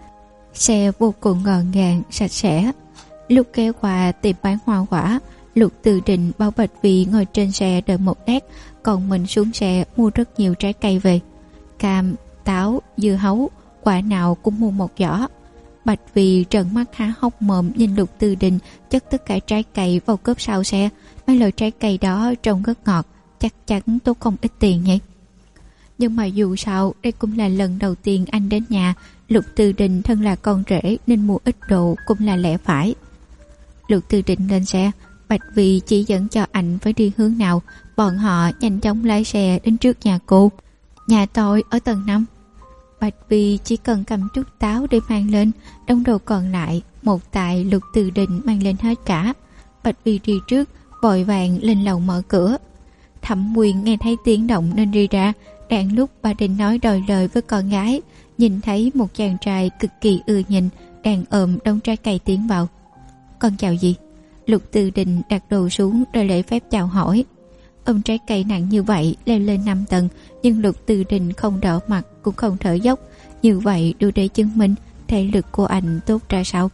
Xe vô cùng gọn gàng, sạch sẽ. Lúc kéo qua tiệm bán hoa quả, Lục Từ Đình bảo Bạch Vy ngồi trên xe đợi một lát, còn mình xuống xe mua rất nhiều trái cây về. Cam, táo, dưa hấu, quả nào cũng mua một giỏ. Bạch Vy trợn mắt há hốc mồm nhìn Lục Từ Đình chất tất cả trái cây vào cốp sau xe. Mấy loại trái cây đó trông rất ngọt, chắc chắn tốt không ít tiền nhỉ. Nhưng mà dù sao đây cũng là lần đầu tiên anh đến nhà. Lục Từ Đình thân là con rể nên mua ít đồ cũng là lẽ phải. Lục Từ Đình lên xe, Bạch Vy chỉ dẫn cho anh phải đi hướng nào. Bọn họ nhanh chóng lái xe đến trước nhà cô. Nhà tôi ở tầng 5. Bạch Vy chỉ cần cầm chút táo để mang lên, đống đồ còn lại một tại Lục Từ Đình mang lên hết cả. Bạch Vy đi trước, vội vàng lên lầu mở cửa. Thẩm Quyền nghe thấy tiếng động nên đi ra. Đang lúc bà định nói đòi lời với con gái, nhìn thấy một chàng trai cực kỳ ưa nhìn đang ôm đống trái cây tiến vào. Con chào gì? Lục Từ Đình đặt đồ xuống rồi lễ phép chào hỏi. Ôm trái cây nặng như vậy leo lên 5 tầng, nhưng Lục Từ Đình không đỏ mặt cũng không thở dốc. Như vậy đủ để chứng minh thể lực của anh tốt ra sao.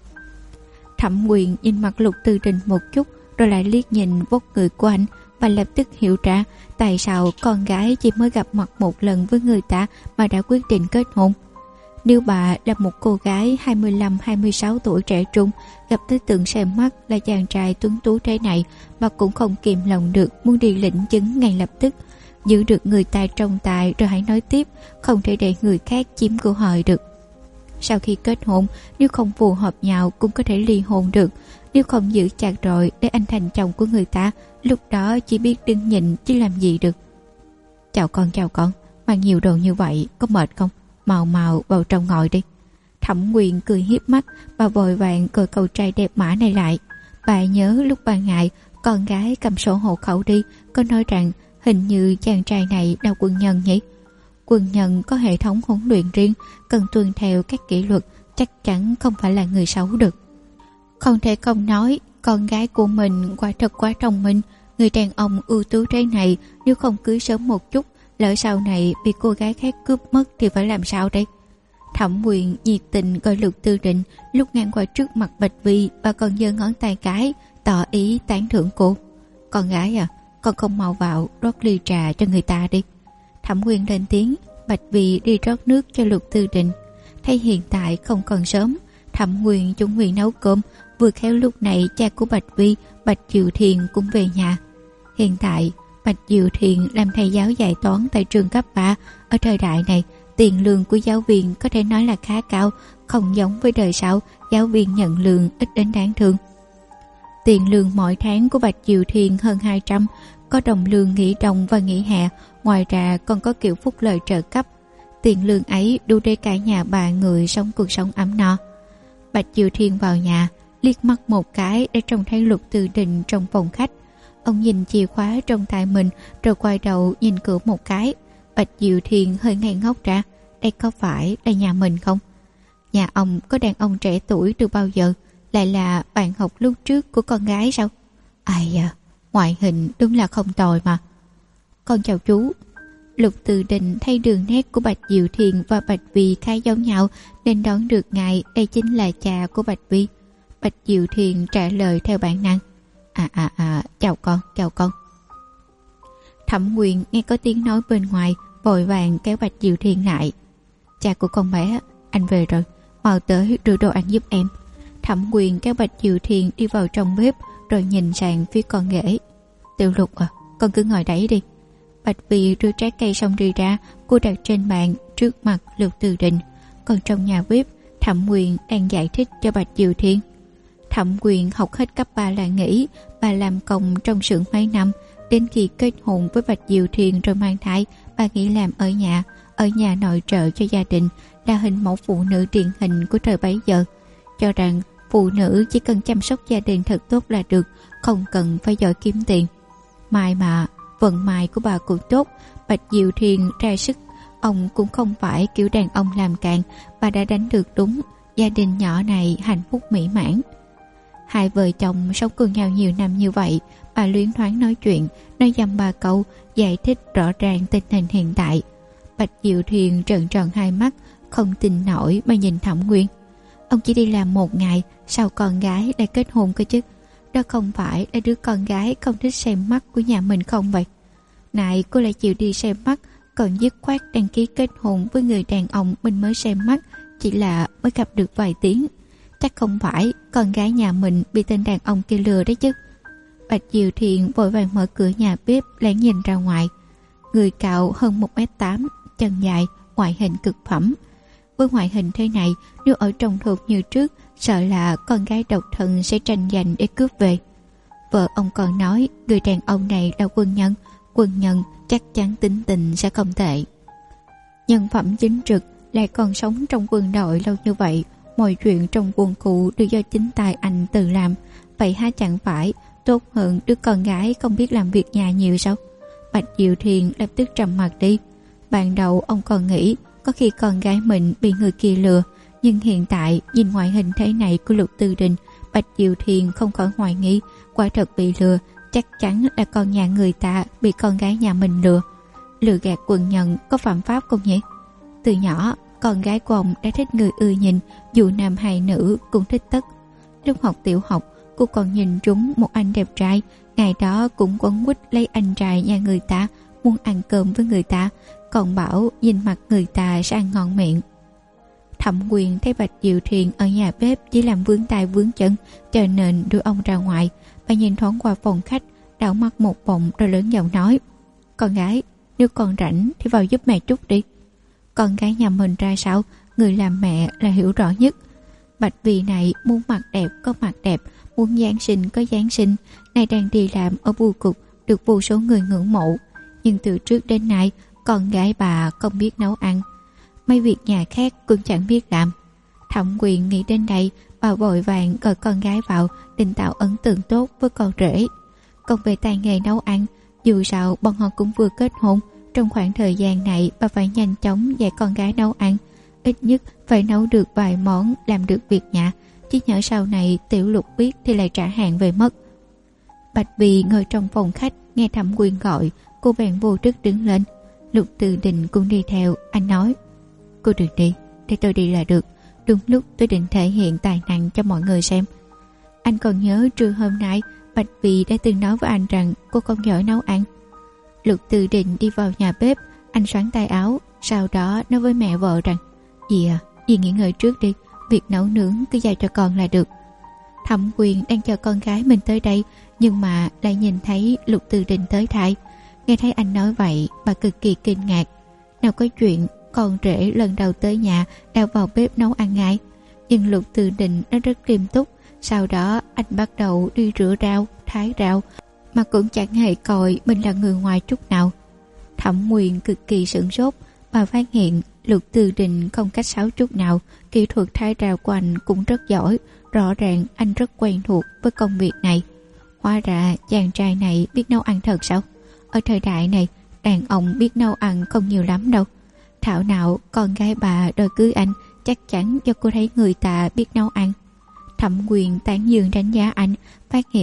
Thẩm Quyền nhìn mặt Lục Từ Đình một chút rồi lại liếc nhìn vóc người của anh và lập tức hiểu ra tại sao con gái chỉ mới gặp mặt một lần với người ta mà đã quyết định kết hôn. Nếu bà là một cô gái 25-26 tuổi trẻ trung, gặp tới tượng xem mắt là chàng trai tuấn tú thế này, bà cũng không kìm lòng được muốn đi lĩnh chứng ngay lập tức. Giữ được người ta trong tay rồi hãy nói tiếp, không thể để người khác chiếm cơ hội được. Sau khi kết hôn, nếu không phù hợp nhau cũng có thể ly hôn được. Nếu không giữ chặt rồi để anh thành chồng của người ta, lúc đó chỉ biết đứng nhìn chứ làm gì được. Chào con, mang nhiều đồ như vậy có mệt không? Mau vào trong ngồi đi. Thẩm Quyền cười hiếp mắt, bà vội vàng gọi cậu trai đẹp mã này lại. Bà nhớ lúc ban ngày con gái cầm sổ hộ khẩu đi, có nói rằng hình như chàng trai này là quân nhân nhỉ. Quân nhân có hệ thống huấn luyện riêng, cần tuân theo các kỷ luật, chắc chắn không phải là người xấu được. Không thể không nói, con gái của mình quả thật quá thông minh. Người đàn ông ưu tú thế này nếu không cưới sớm một chút, lỡ sau này bị cô gái khác cướp mất thì phải làm sao đây? Thẩm Quyền nhiệt tình gọi Lục Từ Đình, lúc ngang qua trước mặt Bạch Vy, bà còn giơ ngón tay cái tỏ ý tán thưởng cô. Con gái à, con không mau vào rót ly trà cho người ta đi. Thẩm Quyền lên tiếng. Bạch Vy đi rót nước cho Lục Từ Đình. Thấy hiện tại không còn sớm, Thẩm Quyền chuẩn bị nấu cơm. Vừa khéo lúc này cha của Bạch Vy, Bạch Diệu Thiền cũng về nhà. Hiện tại Bạch Diệu Thiền làm thầy giáo dạy toán tại trường cấp 3. Ở thời đại này, tiền lương của giáo viên có thể nói là khá cao, không giống với đời sau giáo viên nhận lương ít đến đáng thương. Tiền lương mỗi tháng của Bạch Diệu Thiền hơn 200, có đồng lương nghỉ đông và nghỉ hè, ngoài ra còn có kiểu phúc lợi trợ cấp. Tiền lương ấy đủ để cả nhà 3 người sống cuộc sống ấm no. Bạch Diệu Thiền vào nhà, liếc mắt một cái để trông thấy Lục Từ Đình trong phòng khách. Ông nhìn chìa khóa trong tay mình rồi quay đầu nhìn cửa một cái. Bạch Diệu Thiền hơi ngây ngốc ra. Đây có phải là nhà mình không? Nhà ông có đàn ông trẻ tuổi từ bao giờ? Lại là bạn học lúc trước của con gái sao? Ai à, ngoại hình đúng là không tồi mà. Con chào chú. Lục Từ Đình thấy đường nét của Bạch Diệu Thiền và Bạch Vi khá giống nhau nên đoán được ngài đây chính là cha của Bạch Vi. Bạch Diệu Thiền trả lời theo bản năng. Chào con. Thẩm Quyền nghe có tiếng nói bên ngoài, vội vàng kéo Bạch Diệu Thiền lại. Cha của con bé, anh về rồi, mau tới đưa đồ ăn giúp em. Thẩm Quyền kéo Bạch Diệu Thiền đi vào trong bếp, rồi nhìn sang phía con ghế. Tiểu Lục à, con cứ ngồi đấy đi. Bạch Vi đưa trái cây xong đi ra, cô đặt trên bàn trước mặt Lục Từ Đình. Còn trong nhà bếp, Thẩm Quyền đang giải thích cho Bạch Diệu Thiền. Thẩm Quyền học hết cấp 3 là nghỉ, bà làm công trong xưởng mấy năm, đến khi kết hôn với Bạch Diệu Thiền rồi mang thai, bà nghỉ làm ở nhà nội trợ cho gia đình, là hình mẫu phụ nữ điển hình của thời bấy giờ, cho rằng phụ nữ chỉ cần chăm sóc gia đình thật tốt là được, không cần phải giỏi kiếm tiền. May mà vận may của bà cũng tốt, Bạch Diệu Thiền ra sức, ông cũng không phải kiểu đàn ông làm càn, bà đã đánh được đúng, gia đình nhỏ này hạnh phúc mỹ mãn. Hai vợ chồng sống cùng nhau nhiều năm như vậy, bà luyến thoáng nói chuyện, nói dăm ba câu, giải thích rõ ràng tình hình hiện tại. Bạch Diệu Thiền trợn tròn hai mắt, không tin nổi mà nhìn Thẩm Nguyên. Ông chỉ đi làm 1 ngày, sao con gái lại kết hôn cơ chứ? Đó không phải là đứa con gái không thích xem mắt của nhà mình không vậy? Này, cô lại chịu đi xem mắt, còn dứt khoát đăng ký kết hôn với người đàn ông mình mới xem mắt, chỉ là mới gặp được vài tiếng. Chắc không phải con gái nhà mình bị tên đàn ông kia lừa đấy chứ. Bạch Diệu Thiền vội vàng mở cửa nhà bếp, lén nhìn ra ngoài. Người cao hơn 1m8, chân dài, ngoại hình cực phẩm. Với ngoại hình thế này, nếu ở trong thôn như trước, sợ là con gái độc thân sẽ tranh giành để cướp về. Vợ ông còn nói người đàn ông này là quân nhân chắc chắn tính tình sẽ không tệ. Nhân phẩm chính trực, lại còn sống trong quân đội lâu như vậy, mọi chuyện trong quân khu đều do chính tay anh tự làm, vậy há chẳng phải tốt hơn đứa con gái không biết làm việc nhà nhiều sao? Bạch Diệu Thiền lập tức trầm mặt đi. Ban đầu ông còn nghĩ có khi con gái mình bị người kia lừa, nhưng hiện tại nhìn ngoại hình thế này của Lục Từ Đình, Bạch Diệu Thiền không khỏi hoài nghi, quả thật bị lừa, chắc chắn là con nhà người ta bị con gái nhà mình lừa. Lừa gạt quân nhân có phạm pháp không nhỉ? Từ nhỏ, con gái của ông đã thích người ưa nhìn, dù nam hay nữ cũng thích tất. Lúc học tiểu học, cô còn nhìn trúng một anh đẹp trai, ngày đó cũng quấn quýt lấy anh trai nhà người ta, muốn ăn cơm với người ta, còn bảo nhìn mặt người ta sẽ ăn ngon miệng. Thẩm Quyền thấy Bạch Diệu Thiền ở nhà bếp chỉ làm vướng tay vướng chân, cho nên đưa ông ra ngoài. Bà nhìn thoáng qua phòng khách, đảo mắt một vòng rồi lớn giọng nói: Con gái, nếu con rảnh thì vào giúp mẹ chút đi. Con gái nhà mình ra sao, người làm mẹ là hiểu rõ nhất. Bạch Vi này muốn mặt đẹp có mặt đẹp, muốn Giáng sinh có Giáng sinh, nay đang đi làm ở bưu cục, được vô số người ngưỡng mộ. Nhưng từ trước đến nay, con gái bà không biết nấu ăn, mấy việc nhà khác cũng chẳng biết làm. Thẩm Quyền nghĩ đến đây, bà vội vàng gọi con gái vào, định tạo ấn tượng tốt với con rể. Còn về tay nghề nấu ăn, dù sao bọn họ cũng vừa kết hôn, trong khoảng thời gian này bà phải nhanh chóng dạy con gái nấu ăn, ít nhất phải nấu được vài món, làm được việc nhà, chứ nhỡ sau này Tiểu Lục biết thì lại trả hàng về mất. Bạch Vi ngồi trong phòng khách nghe Thẩm Quyền gọi, cô bèn vô thức đứng lên. Lục Từ Đình cũng đi theo. Anh nói: Cô đừng đi, để tôi đi là được. Đúng lúc tôi định thể hiện tài năng cho mọi người xem. Anh còn nhớ trưa hôm nay Bạch Vi đã từng nói với anh rằng cô không giỏi nấu ăn. Lục Từ Đình đi vào nhà bếp, anh xoắn tay áo, sau đó nói với mẹ vợ rằng: Dì à, dì nghỉ ngơi trước đi, việc nấu nướng cứ giao cho con là được. Thẩm Quyền đang chờ con gái mình tới đây, nhưng mà lại nhìn thấy Lục Từ Đình tới thay. Nghe thấy anh nói vậy, bà cực kỳ kinh ngạc. Nào có chuyện con rể lần đầu tới nhà đã vào bếp nấu ăn ngay. Nhưng Lục Từ Đình nó rất nghiêm túc. Sau đó anh bắt đầu đi rửa rau, thái rau, mà cũng chẳng hề coi mình là người ngoài chút nào. Thẩm Quyền cực kỳ sửng sốt. Bà phát hiện Lục Từ Đình không cách sáo chút nào, kỹ thuật thái rau của anh cũng rất giỏi, rõ ràng anh rất quen thuộc với công việc này. Hóa ra chàng trai này biết nấu ăn thật sao? Ở thời đại này, đàn ông biết nấu ăn không nhiều lắm đâu. Thảo nào con gái bà đòi cưới anh chắc chắn do cô thấy người ta biết nấu ăn. Thẩm Quyền tán dương đánh giá anh, phát hiện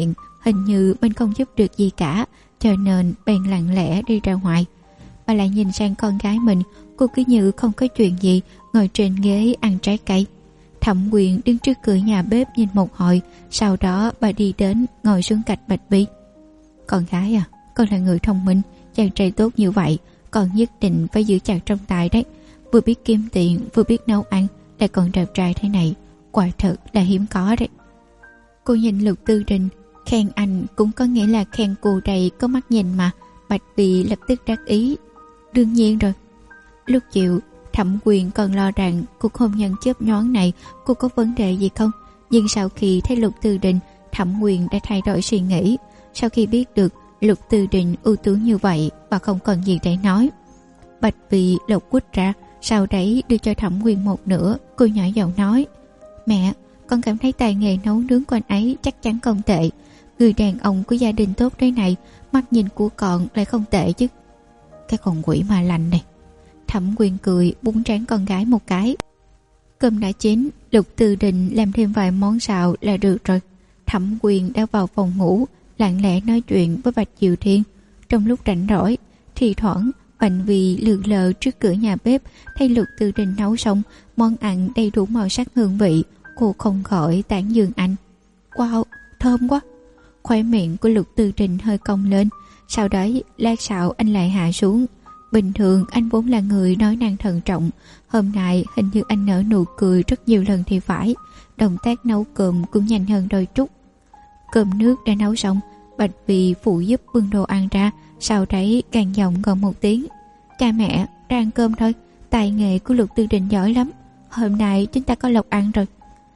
hình như mình không giúp được gì cả, cho nên bèn lặng lẽ đi ra ngoài. Bà lại nhìn sang con gái mình, cô cứ như không có chuyện gì, ngồi trên ghế ăn trái cây. Thẩm Quyền đứng trước cửa nhà bếp nhìn một hồi, sau đó bà đi đến ngồi xuống cạnh Bạch Vi. Con gái à, con là người thông minh, chàng trai tốt như vậy, con nhất định phải giữ chặt trong tay đấy. Vừa biết kiếm tiền, vừa biết nấu ăn, lại còn đẹp trai thế này, quả thật là hiếm có đấy. Cô nhìn Lục Tư Đình, khen anh cũng có nghĩa là khen cô đây có mắt nhìn mà. Bạch Vi lập tức đắc ý. Đương nhiên rồi. Lúc chiều, Thẩm Quyền còn lo rằng cuộc hôn nhân chớp nhoáng này cô có vấn đề gì không, nhưng sau khi thấy Lục Tư Đình, Thẩm Quyền đã thay đổi suy nghĩ. Sau khi biết được Lục Tư Đình ưu tú như vậy, bà không còn gì để nói. Bạch Vi lột quýt ra, sau đấy đưa cho Thẩm Quyền một nửa. Cô nhỏ giọng nói: Mẹ, con cảm thấy tài nghề nấu nướng của anh ấy chắc chắn không tệ. Người đàn ông của gia đình tốt thế này, mắt nhìn của con lại không tệ chứ. Cái con quỷ ma lành này. Thẩm Quyền cười búng trán con gái một cái. Cơm đã chín, Lục Tư Đình làm thêm vài món xào là được rồi. Thẩm Quyền đã vào phòng ngủ, lặng lẽ nói chuyện với Bạch Diệu Thiên. Trong lúc rảnh rỗi, thì thoảng Bạch Vi lượn lờ trước cửa nhà bếp, thấy Lục Tư Đình nấu xong món ăn đầy đủ màu sắc hương vị, cô không khỏi tán dương anh. Wow, thơm quá. Khóe miệng của Lục Tư Đình hơi cong lên, sau đó lát sau anh lại hạ xuống. Bình thường anh vốn là người nói năng thận trọng, hôm nay hình như anh nở nụ cười rất nhiều lần thì phải. Động tác nấu cơm cũng nhanh hơn đôi chút. Cơm nước đã nấu xong, Bạch Vi phụ giúp bưng đồ ăn ra, sau đấy càng giọng gọi một tiếng: Cha mẹ, ra ăn cơm thôi, tài nghệ của Lục Tư Đình giỏi lắm, hôm nay chúng ta có lộc ăn rồi.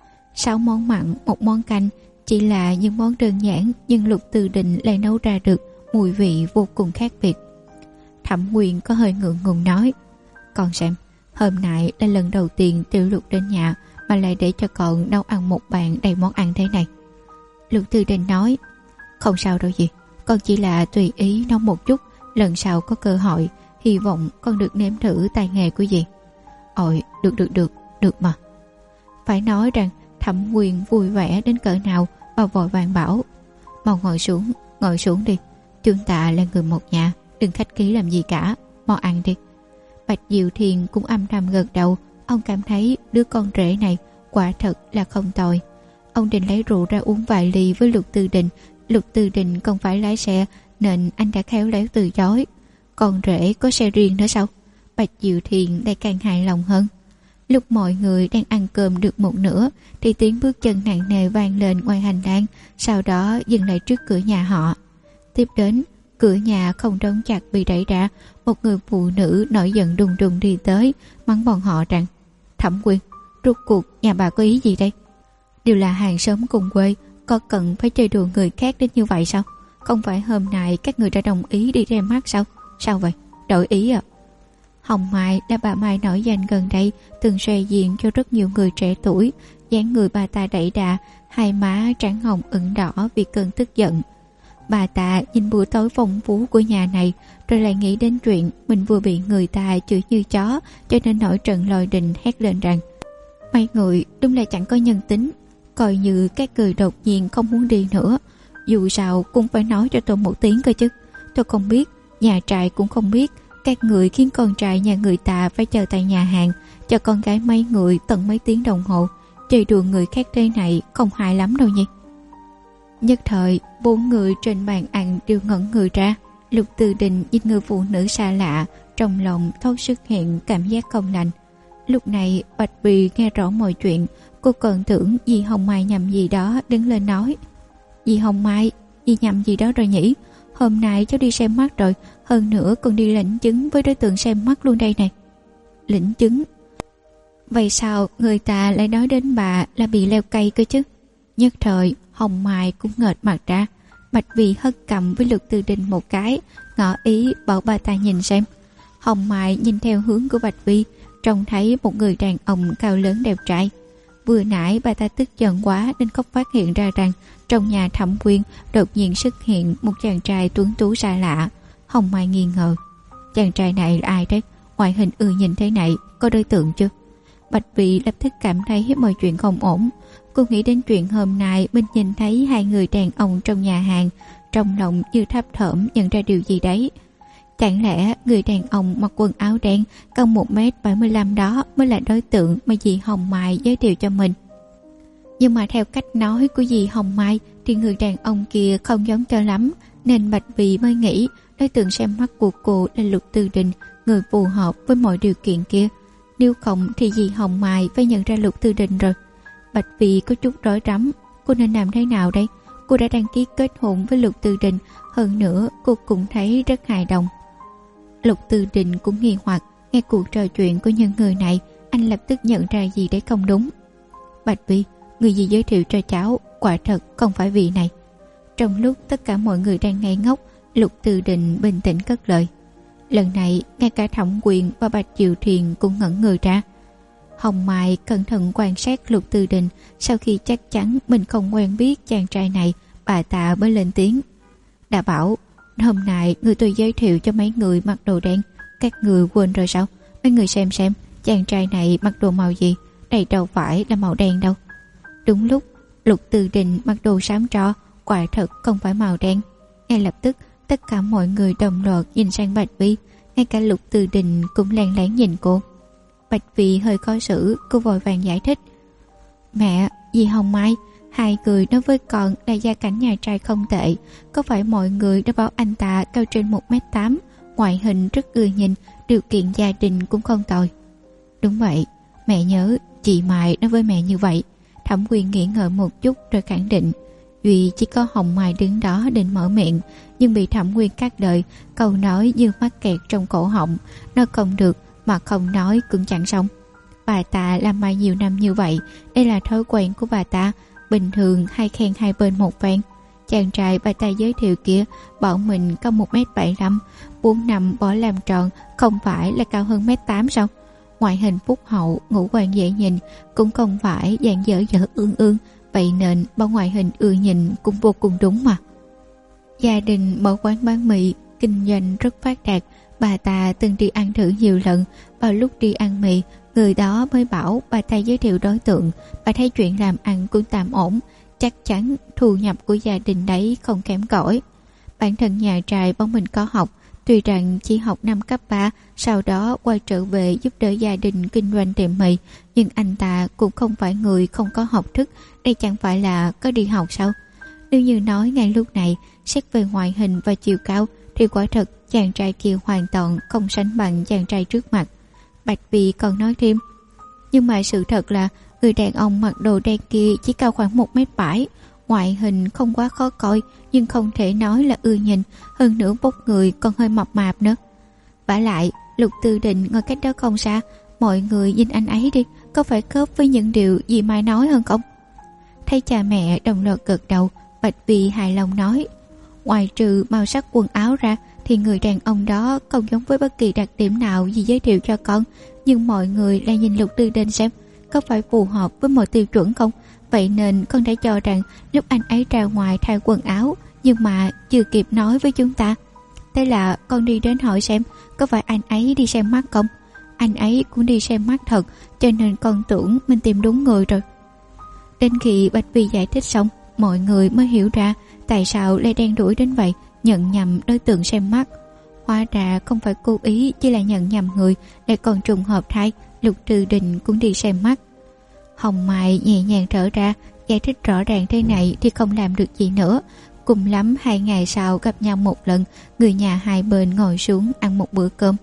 6 món mặn, 1 món canh, chỉ là những món đơn giản, nhưng Lục Tư Đình lại nấu ra được mùi vị vô cùng khác biệt. Thẩm Quyền có hơi ngượng ngùng nói: Con xem, hôm nay là lần đầu tiên Tiểu Lục đến nhà mà lại để cho con nấu ăn một bàn đầy món ăn thế này. Lục Tư Đình nói: Không sao đâu gì, con chỉ là tùy ý nấu một chút, lần sau có cơ hội hy vọng con được nếm thử tài nghề của dì. Ôi, được mà. Phải nói rằng Thẩm Quyền vui vẻ đến cỡ nào, bà vội vàng bảo: Mau ngồi xuống đi, chúng ta là người một nhà, đừng khách khí làm gì cả, mau ăn đi. Bạch Diệu Thiên cũng âm thầm gật đầu, ông cảm thấy đứa con rể này quả thật là không tồi. Ông định lấy rượu ra uống vài ly với Lục Tư Đình. Lục Tư Đình không phải lái xe nên anh đã khéo léo từ chối. Con rể có xe riêng nữa sao? Bạch Diệu Thiên lại càng hài lòng hơn. Lúc mọi người đang ăn cơm được một nửa thì tiếng bước chân nặng nề vang lên ngoài hành lang, sau đó dừng lại trước cửa nhà họ. Tiếp đến, cửa nhà không đóng chặt bị đẩy ra, một người phụ nữ nổi giận đùng đùng đi tới, mắng bọn họ rằng: Thẩm Quyền, rốt cuộc nhà bà có ý gì đây? Đều là hàng xóm cùng quê, có cần phải chơi đùa người khác đến như vậy sao? Không phải hôm nay các người đã đồng ý đi ra mắt sao? Sao vậy? Đổi ý à? Hồng Mai là bà Mai nổi danh gần đây, từng xoay diện cho rất nhiều người trẻ tuổi. Dáng người bà ta đẩy đà, hai má trắng hồng ửng đỏ vì cơn tức giận. Bà ta nhìn buổi tối phong phú của nhà này, rồi lại nghĩ đến chuyện mình vừa bị người ta chửi như chó, cho nên nổi trận lôi đình hét lên rằng: Mấy người đúng là chẳng có nhân tính, coi như các người đột nhiên không muốn đi nữa, dù sao cũng phải nói cho tôi một tiếng cơ chứ. Tôi không biết, nhà trai cũng không biết, các người khiến con trai nhà người ta phải chờ tại nhà hàng, cho con gái mấy người tận mấy tiếng đồng hồ, chơi đùa người khác thế này không hài lắm đâu nhỉ. Nhất thời 4 người trên bàn ăn đều ngẩn người ra. Lục Tư Đình nhìn người phụ nữ xa lạ, trong lòng thoáng xuất hiện cảm giác không lành. Lúc này Bạch Vi nghe rõ mọi chuyện, cô còn tưởng dì Hồng Mai nhầm gì đó, đứng lên nói: Dì Hồng Mai, dì nhầm gì đó rồi nhỉ? Hôm nay cháu đi xem mắt rồi, hơn nữa còn đi lãnh chứng với đối tượng xem mắt luôn đây này. Lãnh chứng? Vậy sao người ta lại nói đến bà là bị leo cây cơ chứ? Nhất thời Hồng Mai cũng nghệt mặt ra. Bạch Vi hất cầm với Lục Tư Đình một cái, ngỏ ý bảo bà ta nhìn xem. Hồng Mai nhìn theo hướng của Bạch Vi, trông thấy một người đàn ông cao lớn đẹp trai. Vừa nãy bà ta tức giận quá nên không phát hiện ra rằng trong nhà Thẩm Quyền đột nhiên xuất hiện một chàng trai tuấn tú xa lạ. Hồng Mai nghi ngờ: Chàng trai này là ai đấy? Ngoại hình nhìn thế này, có đối tượng chưa? Bạch Vi lập tức cảm thấy mọi chuyện không ổn. cô nghĩ đến chuyện hôm nay mình nhìn thấy hai người đàn ông trong nhà hàng, trong lòng như thấp thỏm nhận ra điều gì đấy. Chẳng lẽ người đàn ông mặc quần áo đen, cao 1m75 đó mới là đối tượng mà dì Hồng Mai giới thiệu cho mình? Nhưng mà theo cách nói của dì Hồng Mai thì người đàn ông kia không giống cho lắm, nên Bạch Vì mới nghĩ đối tượng xem mắt của cô là Lục Tư Đình, người phù hợp với mọi điều kiện kia. Nếu không thì dì Hồng Mai phải nhận ra Lục Tư Đình rồi. Bạch Vì có chút rối rắm, cô nên làm thế nào đây? Cô đã đăng ký kết hôn với Lục Tư Đình, hơn nữa cô cũng thấy rất hài lòng. Lục Tư Đình cũng nghi hoặc, nghe cuộc trò chuyện của những người này, anh lập tức nhận ra gì đấy không đúng. Bạch Vi, người gì giới thiệu cho cháu quả thật không phải vị này. Trong lúc tất cả mọi người đang ngây ngốc, Lục Tư Đình bình tĩnh cất lời. Lần này ngay cả Thẩm Quyền và Bạch Diệu Thiền cũng ngẩn người ra. Hồng Mai cẩn thận quan sát Lục Tư Đình, sau khi chắc chắn mình không quen biết chàng trai này, bà ta mới lên tiếng. Đã bảo hôm nay người tôi giới thiệu cho mấy người mặc đồ đen, các người quên rồi sao? Mấy người xem chàng trai này mặc đồ màu gì, đây đâu phải là màu đen đâu. Đúng lúc Lục Tư Đình mặc đồ xám tro, quả thật không phải màu đen. Ngay lập tức tất cả mọi người đồng loạt nhìn sang Bạch Vi, ngay cả Lục Tư Đình cũng lén lén nhìn cô. Bạch Vi hơi khó xử, cô vội vàng giải thích. Mẹ, dì Hồng Mai, hai người nói với con là gia cảnh nhà trai không tệ, có phải mọi người đã bảo anh ta cao trên 1m8, ngoại hình rất ưa nhìn, điều kiện gia đình cũng không tồi. Đúng vậy, mẹ nhớ chị Mai nói với mẹ như vậy. Thẩm Quyền nghĩ ngợi một chút rồi khẳng định. Duy chỉ có Hồng Mai đứng đó định mở miệng, nhưng bị Thẩm Quyền cắt lời, câu nói như mắc kẹt trong cổ họng, nó không được mà không nói cũng chẳng xong. Bà ta làm Mai nhiều năm như vậy, đây là thói quen của bà ta, bình thường hay khen hai bên một phen. Chàng trai bà ta giới thiệu kia bảo mình cao 1m75, 4 năm bỏ làm tròn, không phải là cao hơn 1m8 sao? Ngoại hình phúc hậu, ngũ quan dễ nhìn, cũng không phải dạng dở dở ương, vậy nên bao ngoại hình ưa nhìn cũng vô cùng đúng mà. Gia đình mở quán bán mì, kinh doanh rất phát đạt. Bà ta từng đi ăn thử nhiều lần. Vào lúc đi ăn mì, người đó mới bảo bà ta giới thiệu đối tượng. Bà thấy chuyện làm ăn cũng tạm ổn, chắc chắn thu nhập của gia đình đấy không kém cỏi. Bản thân nhà trai bọn mình có học, tuy rằng chỉ học năm cấp 3, sau đó quay trở về giúp đỡ gia đình kinh doanh tiệm mì, nhưng anh ta cũng không phải người không có học thức, đây chẳng phải là có đi học sao? Nếu như nói ngay lúc này, xét về ngoại hình và chiều cao, thì quả thật chàng trai kia hoàn toàn không sánh bằng chàng trai trước mặt. Bạch Vi còn nói thêm, nhưng mà sự thật là người đàn ông mặc đồ đen kia chỉ cao khoảng 1m7, ngoại hình không quá khó coi, nhưng không thể nói là ưa nhìn, hơn nữa vóc người còn hơi mập mạp nữa. Vả lại Lục Tư Đình ngồi cách đó không xa, mọi người nhìn anh ấy đi, có phải khớp với những điều gì Mai nói hơn không? Thấy cha mẹ đồng loạt gật đầu, Bạch Vi hài lòng nói, ngoài trừ màu sắc quần áo ra thì người đàn ông đó không giống với bất kỳ đặc điểm nào gì giới thiệu cho con, nhưng mọi người lại nhìn Lục Tư Đình xem có phải phù hợp với mọi tiêu chuẩn không, vậy nên con đã cho rằng lúc anh ấy ra ngoài thay quần áo, nhưng mà chưa kịp nói với chúng ta. Thế là con đi đến hỏi xem có phải anh ấy đi xem mắt không. Anh ấy cũng đi xem mắt thật, cho nên con tưởng mình tìm đúng người rồi. Đến khi Bạch Vi giải thích xong, mọi người mới hiểu ra tại sao lại đen đuổi đến vậy, nhận nhầm đối tượng xem mắt. Hóa ra không phải cố ý, chỉ là nhận nhầm người, để còn trùng hợp thay Lục Tư Đình cũng đi xem mắt. Hồng Mai nhẹ nhàng trở ra, giải thích rõ ràng thế này thì không làm được gì nữa. Cùng lắm 2 ngày sau gặp nhau một lần, người nhà hai bên ngồi xuống ăn một bữa cơm.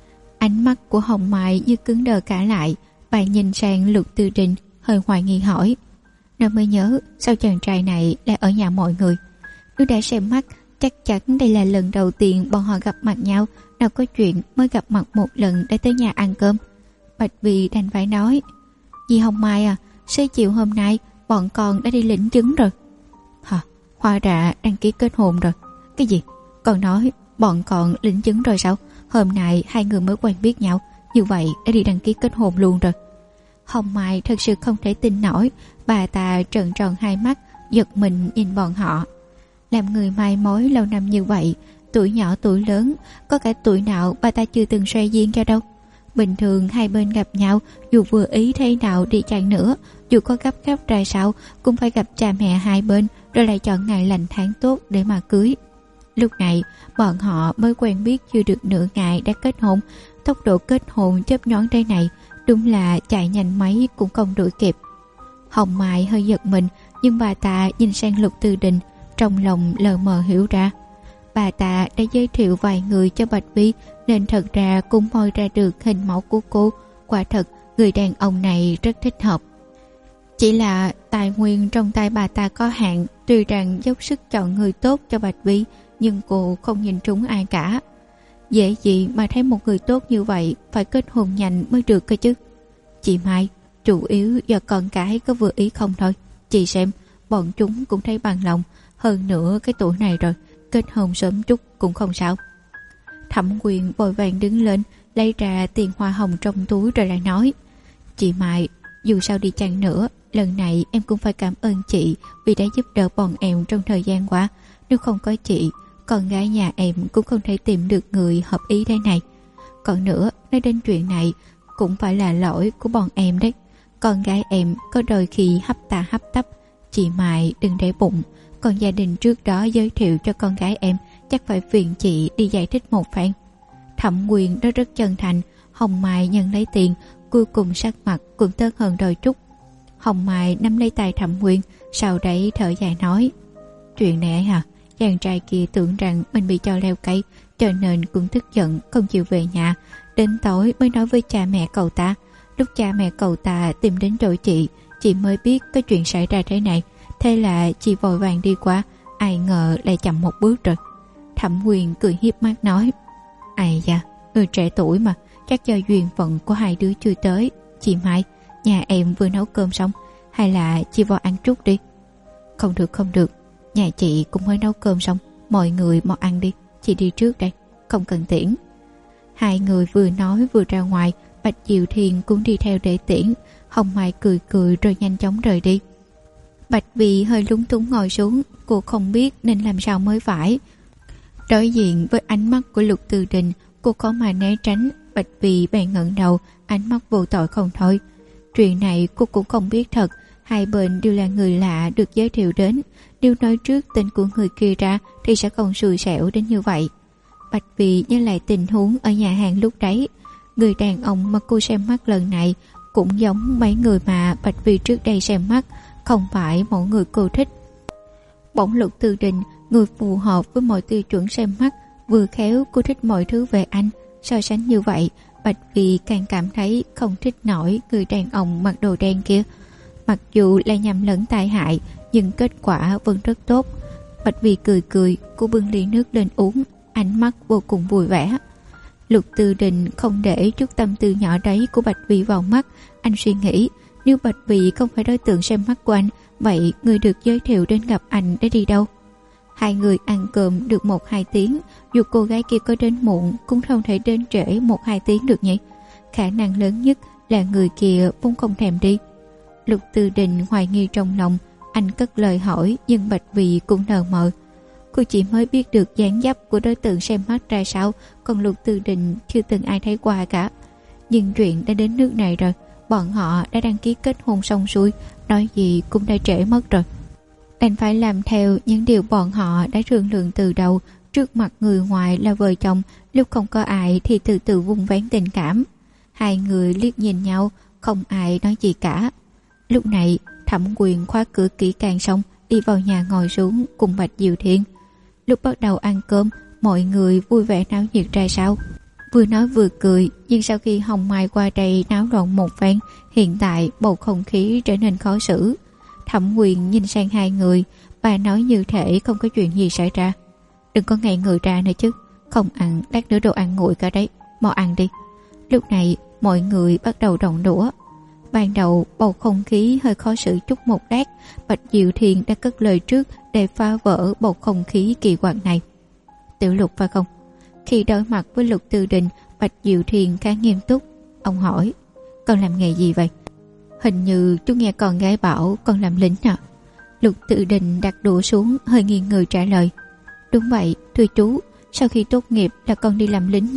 Ánh mắt của Hồng Mai như cứng đờ cả lại, bà nhìn sang Lục Tư Đình hơi hoài nghi hỏi, nó mới nhớ sao chàng trai này lại ở nhà mọi người. Nếu đã xem mắt, chắc chắn đây là lần đầu tiên bọn họ gặp mặt nhau, nào có chuyện mới gặp mặt một lần để tới nhà ăn cơm. Bạch Vi đành phải nói, dì Hồng Mai à, xế chiều hôm nay bọn con đã đi lĩnh chứng rồi. Hả? Hóa ra đăng ký kết hôn rồi. Cái gì? Con nói bọn con lĩnh chứng rồi sao? Hôm nay hai người mới quen biết nhau, như vậy đã đi đăng ký kết hôn luôn rồi. Hồng Mai thật sự không thể tin nổi, bà ta trợn tròn hai mắt, giật mình nhìn bọn họ. Làm người mai mối lâu năm như vậy, tuổi nhỏ tuổi lớn, có cả tuổi nào bà ta chưa từng xoay duyên cho đâu. Bình thường hai bên gặp nhau, dù vừa ý thế nào đi chăng nữa, dù có gấp gáp ra sao, cũng phải gặp cha mẹ hai bên, rồi lại chọn ngày lành tháng tốt để mà cưới. Lúc này, bọn họ mới quen biết chưa được nửa ngày đã kết hôn. Tốc độ kết hôn chớp nhoáng đây này, đúng là chạy nhanh mấy cũng không đuổi kịp. Hồng Mai hơi giật mình, nhưng bà ta nhìn sang Lục Tư Đình, trong lòng lờ mờ hiểu ra. Bà ta đã giới thiệu vài người cho Bạch Vi, nên thật ra cũng moi ra được hình mẫu của cô. Quả thật, người đàn ông này rất thích hợp. Chỉ là tài nguyên trong tay bà ta có hạn, tuy rằng dốc sức chọn người tốt cho Bạch Vi, nhưng cô không nhìn trúng ai cả. Dễ gì mà thấy một người tốt như vậy, phải kết hôn nhanh mới được cơ chứ. Chị Mai, chủ yếu do con cái có vừa ý không thôi. Chị xem, bọn chúng cũng thấy bằng lòng. Hơn nữa cái tuổi này rồi, kết hôn sớm chút cũng không sao. Thẩm Quyền vội vàng đứng lên, lấy ra tiền hoa hồng trong túi rồi lại nói: Chị Mai, dù sao đi chăng nữa, lần này em cũng phải cảm ơn chị vì đã giúp đỡ bọn em trong thời gian qua. Nếu không có chị, con gái nhà em cũng không thể tìm được người hợp ý thế này. Còn nữa, nói đến chuyện này, cũng phải là lỗi của bọn em đấy. Con gái em có đôi khi hấp tà hấp tấp. Chị Mai đừng để bụng. Còn gia đình trước đó giới thiệu cho con gái em, chắc phải phiền chị đi giải thích một phen. Thẩm Quyền đó rất chân thành. Hồng Mai nhận lấy tiền, cuối cùng sắc mặt cũng tốt hơn đôi chút. Hồng Mai nắm lấy tay Thẩm Quyền, sau đấy thở dài nói: Chuyện này hả? Chàng trai kia tưởng rằng mình bị cho leo cây, cho nên cũng tức giận không chịu về nhà. Đến tối mới nói với cha mẹ cậu ta. Lúc cha mẹ cậu ta tìm đến chỗ chị mới biết có chuyện xảy ra thế này. Thế là chị vội vàng đi qua, ai ngờ lại chậm một bước rồi. Thẩm Quyền cười hiếp mắt nói: Ai da, người trẻ tuổi mà, chắc do duyên phận của hai đứa chưa tới. Chị Mai, nhà em vừa nấu cơm xong, hay là chị vào ăn chút đi. Không được, nhà chị cũng mới nấu cơm xong, mọi người mau ăn đi, chị đi trước đây, không cần tiễn. Hai người vừa nói vừa ra ngoài, Bạch Diệu Thiền cũng đi theo để tiễn. Hồng Mai cười cười rồi nhanh chóng rời đi. Bạch Vi hơi lúng túng ngồi xuống, cô không biết nên làm sao mới phải. Đối diện với ánh mắt của Lục Tư Đình, cô có mà né tránh. Bạch Vi bèn ngẩng đầu, ánh mắt vô tội không thôi. Chuyện này cô cũng không biết thật. Hai bên đều là người lạ được giới thiệu đến. Nếu nói trước tên của người kia ra thì sẽ không xui xẻo đến như vậy. Bạch Vi nhớ lại tình huống ở nhà hàng lúc đấy. Người đàn ông mà cô xem mắt lần này cũng giống mấy người mà Bạch Vi trước đây xem mắt, không phải mỗi người cô thích. Bỗng Lục Tư Đình, người phù hợp với mọi tiêu chuẩn xem mắt, vừa khéo cô thích mọi thứ về anh. So sánh như vậy, Bạch Vi càng cảm thấy không thích nổi người đàn ông mặc đồ đen kia. Mặc dù là nhầm lẫn tai hại, nhưng kết quả vẫn rất tốt. Bạch Vi cười, cô bưng ly nước lên uống, ánh mắt vô cùng vui vẻ. Lục Tư Đình không để chút tâm tư nhỏ đấy của Bạch Vi vào mắt. Anh suy nghĩ, nếu Bạch Vi không phải đối tượng xem mắt của anh, vậy người được giới thiệu đến gặp anh để đi đâu? Hai người ăn cơm được 1-2 tiếng, dù cô gái kia có đến muộn cũng không thể đến trễ 1-2 tiếng được nhỉ? Khả năng lớn nhất là người kia vốn không thèm đi. Lục Tư Đình hoài nghi trong lòng, anh cất lời hỏi nhưng Bạch Vi cũng lờ mờ. Cô chỉ mới biết được dáng dấp của đối tượng xem mắt ra sao, còn Lục Tư Đình chưa từng ai thấy qua cả. Nhưng chuyện đã đến nước này rồi, bọn họ đã đăng ký kết hôn xong xuôi, nói gì cũng đã trễ mất rồi. Đành phải làm theo những điều bọn họ đã thương lượng từ đầu. Trước mặt người ngoài là vợ chồng, lúc không có ai thì từ từ vun vén tình cảm. Hai người liếc nhìn nhau, không ai nói gì cả. Lúc này Thẩm Quyền khóa cửa kỹ càng xong, đi vào nhà ngồi xuống cùng Bạch Diệu Thiền. Lúc bắt đầu ăn cơm, mọi người vui vẻ náo nhiệt ra sao, vừa nói vừa cười. Nhưng sau khi Hồng Mai qua đây náo loạn một phen, hiện tại bầu không khí trở nên khó xử. Thẩm Quyền nhìn sang hai người, bà nói như thể không có chuyện gì xảy ra. Đừng có ngại người ra nữa chứ, không ăn lát nữa đồ ăn nguội cả đấy, mau ăn đi. Lúc này mọi người bắt đầu động đũa. Ban đầu bầu không khí hơi khó xử chút một lát, Bạch Diệu Thiền đã cất lời trước để phá vỡ bầu không khí kỳ quặc này. Tiểu Lục phải không? Khi đối mặt với Lục Tư Đình, Bạch Diệu Thiền khá nghiêm túc. Ông hỏi, con làm nghề gì vậy? Hình như chú nghe con gái bảo con làm lính à? Lục Tư Đình đặt đũa xuống, hơi nghiêng người trả lời. Đúng vậy, thưa chú, sau khi tốt nghiệp là con đi làm lính ngay,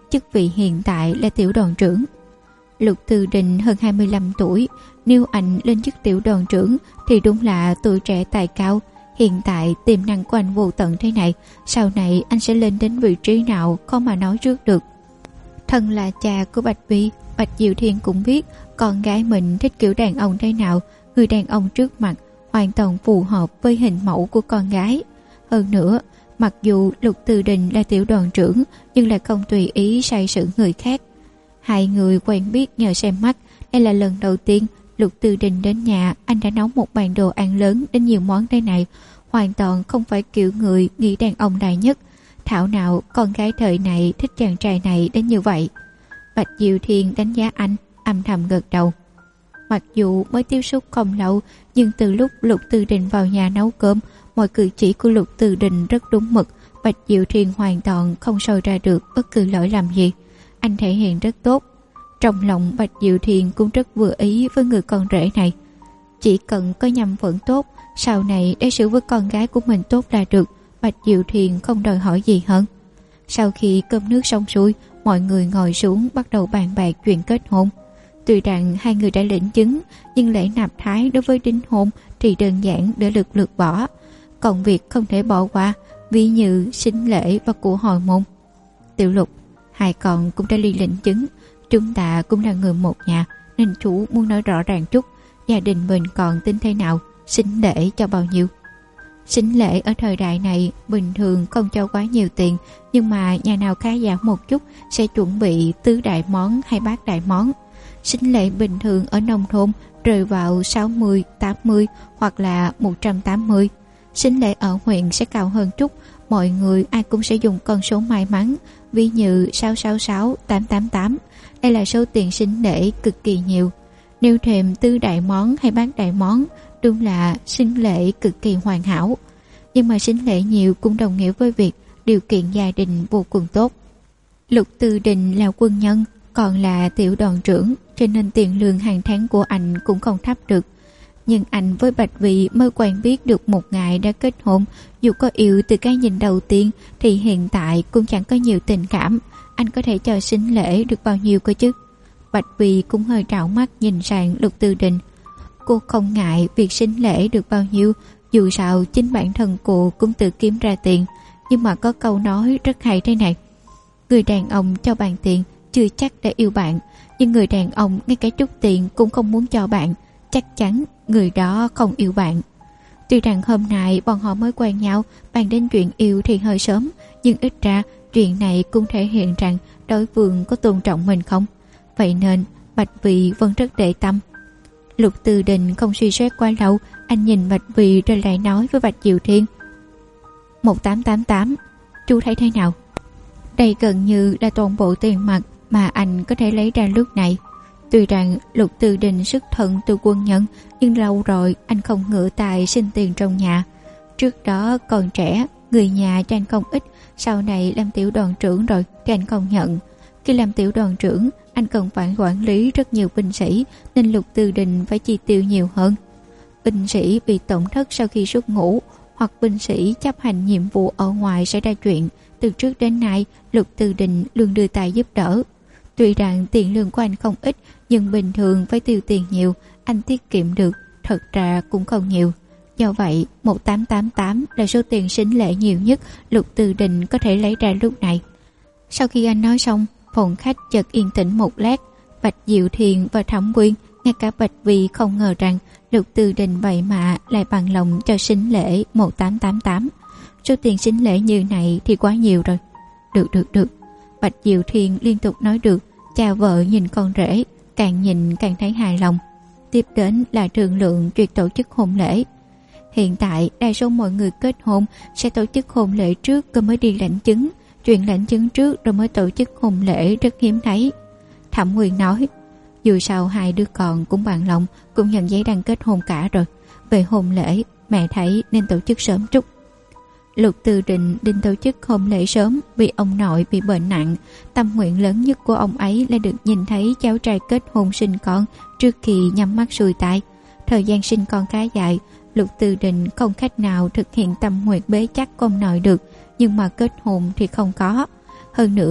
chức vị hiện tại là tiểu đoàn trưởng. Lục Từ Đình hơn 25 tuổi, nếu anh lên chức tiểu đoàn trưởng thì đúng là tuổi trẻ tài cao. Hiện tại tiềm năng của anh vô tận thế này, sau này anh sẽ lên đến vị trí nào khó mà nói trước được. Thân là cha của Bạch Vi, Bạch Diệu Thiên cũng biết con gái mình thích kiểu đàn ông thế nào. Người đàn ông trước mặt hoàn toàn phù hợp với hình mẫu của con gái. Hơn nữa, mặc dù Lục Từ Đình là tiểu đoàn trưởng nhưng lại không tùy ý sai sự người khác. Hai người quen biết nhờ xem mắt. Đây là lần đầu tiên Lục Từ Đình đến nhà, anh đã nấu một bàn đồ ăn lớn đến nhiều món thế này. Hoàn toàn không phải kiểu người nghĩ đàn ông đại nhất. Thảo nào con gái thời này thích chàng trai này đến như vậy. Bạch Diệu Thiên đánh giá anh, âm thầm gật đầu. Mặc dù mới tiếp xúc không lâu, nhưng từ lúc Lục Từ Đình vào nhà nấu cơm, mọi cử chỉ của Lục Từ Đình rất đúng mực. Bạch Diệu Thiên hoàn toàn không soi ra được bất cứ lỗi lầm gì. Anh thể hiện rất tốt. Trong lòng Bạch Diệu Thiên cũng rất vừa ý với người con rể này. Chỉ cần có nhầm vẫn tốt, sau này đối xử với con gái của mình tốt là được. Bạch Diệu Thiên không đòi hỏi gì hơn. Sau khi cơm nước xong xuôi, mọi người ngồi xuống bắt đầu bàn bạc chuyện kết hôn. Tuy rằng hai người đã lĩnh chứng, nhưng lễ nạp thái đối với đính hôn thì đơn giản để lược bỏ. Còn việc không thể bỏ qua, ví như sính lễ và của hồi môn. Tiểu Lục, hai con cũng đã ly lĩnh chứng. Chúng ta cũng là người một nhà, nên chú muốn nói rõ ràng chút. Gia đình mình còn tính thế nào, sính lễ cho bao nhiêu? Sính lễ ở thời đại này bình thường không cho quá nhiều tiền, nhưng mà nhà nào khá giả một chút sẽ chuẩn bị tứ đại món hay bát đại món. Sính lễ bình thường ở nông thôn rơi vào 60, 80 hoặc là 180. Sính lễ ở huyện sẽ cao hơn chút, mọi người ai cũng sẽ dùng con số may mắn, ví như 666, 888. Đây là số tiền sính lễ cực kỳ nhiều. Nếu thêm tứ đại món hay bát đại món, đúng là sính lễ cực kỳ hoàn hảo. Nhưng mà sính lễ nhiều cũng đồng nghĩa với việc điều kiện gia đình vô cùng tốt. Lục Từ Đình là quân nhân, còn là tiểu đoàn trưởng, cho nên tiền lương hàng tháng của anh cũng không thấp được. Nhưng anh với Bạch Vi mới quen biết được một ngày đã kết hôn. Dù có yêu từ cái nhìn đầu tiên thì hiện tại cũng chẳng có nhiều tình cảm. Anh có thể cho sính lễ được bao nhiêu cơ chứ? Bạch Vi cũng hơi trạo mắt nhìn sang Lục Từ Đình. Cô không ngại việc sính lễ được bao nhiêu, dù sao chính bản thân cô cũng tự kiếm ra tiền. Nhưng mà có câu nói rất hay thế này: người đàn ông cho bạn tiền chưa chắc đã yêu bạn, nhưng người đàn ông ngay cả chút tiền cũng không muốn cho bạn, chắc chắn người đó không yêu bạn. Tuy rằng hôm nay bọn họ mới quen nhau, bàn đến chuyện yêu thì hơi sớm, nhưng ít ra chuyện này cũng thể hiện rằng đối phương có tôn trọng mình không. Vậy nên Bạch Vi vẫn rất để tâm. Lục Từ Đình không suy xét quá lâu, anh nhìn Bạch Vi rồi lại nói với Bạch Diệu Thiên: 1888, chú thấy thế nào? Đây gần như là toàn bộ tiền mặt mà anh có thể lấy ra lúc này. Tuy rằng Lục Từ Đình xuất thân từ quân nhân, nhưng lâu rồi anh không ngửa tài xin tiền trong nhà. Trước đó còn trẻ, người nhà cho anh không ít, sau này làm tiểu đoàn trưởng rồi thì anh không nhận. Khi làm tiểu đoàn trưởng, anh cần phải quản lý rất nhiều binh sĩ, nên Lục Từ Đình phải chi tiêu nhiều hơn. Binh sĩ bị tổn thất sau khi xuất ngũ, hoặc binh sĩ chấp hành nhiệm vụ ở ngoài xảy ra chuyện, từ trước đến nay Lục Từ Đình luôn đưa tay giúp đỡ. Tuy rằng tiền lương của anh không ít, nhưng bình thường phải tiêu tiền nhiều, anh tiết kiệm được thật ra cũng không nhiều. Do vậy 1888 là số tiền sính lễ nhiều nhất Lục Từ Đình có thể lấy ra lúc này. Sau khi anh nói xong, phòng khách chợt yên tĩnh một lát. Bạch Diệu Thiền và Thẩm Quyên, ngay cả Bạch Vi không ngờ rằng Lục Từ Đình vậy mà lại bằng lòng cho sính lễ 1888. Số tiền sính lễ như này thì quá nhiều rồi. Được. Bạch Diệu Thiền liên tục nói được. Cha vợ nhìn con rể, càng nhìn càng thấy hài lòng. Tiếp đến là thương lượng việc tổ chức hôn lễ. Hiện tại đa số mọi người kết hôn sẽ tổ chức hôn lễ trước rồi mới đi lãnh chứng. Chuyện lãnh chứng trước rồi mới tổ chức hôn lễ rất hiếm thấy. Thẩm Nguyên nói: dù sao hai đứa con cũng bằng lòng, cũng nhận giấy đăng kết hôn cả rồi. Về hôn lễ, mẹ thấy nên tổ chức sớm chút. Lục Từ Đình định tổ chức hôn lễ sớm vì ông nội bị bệnh nặng. Tâm nguyện lớn nhất của ông ấy là được nhìn thấy cháu trai kết hôn sinh con trước khi nhắm mắt xuôi tai. Thời gian sinh con khá dài, Lục Từ Đình không cách nào thực hiện tâm nguyện bế chắc của ông nội được, nhưng mà kết hôn thì không có. Hơn nữa,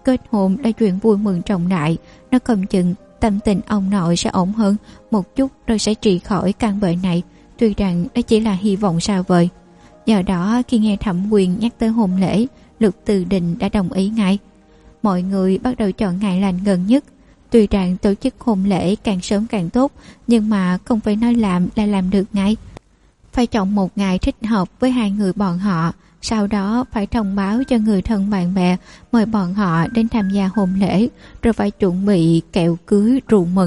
Kết hôn là chuyện vui mừng trọng đại, nó không chừng tâm tình ông nội sẽ ổn hơn một chút rồi sẽ trị khỏi căn bệnh này, tuy rằng đó chỉ là hy vọng xa vời. Do đó khi nghe Thẩm Quyền nhắc tới hôn lễ, Lục Từ Đình đã đồng ý ngay. Mọi người bắt đầu chọn ngày lành gần nhất. Tuy rằng tổ chức hôn lễ càng sớm càng tốt, nhưng mà không phải nói làm là làm được ngay. Phải chọn một ngày thích hợp với hai người bọn họ, sau đó phải thông báo cho người thân bạn bè mời bọn họ đến tham gia hôn lễ, rồi phải chuẩn bị kẹo cưới rượu mừng.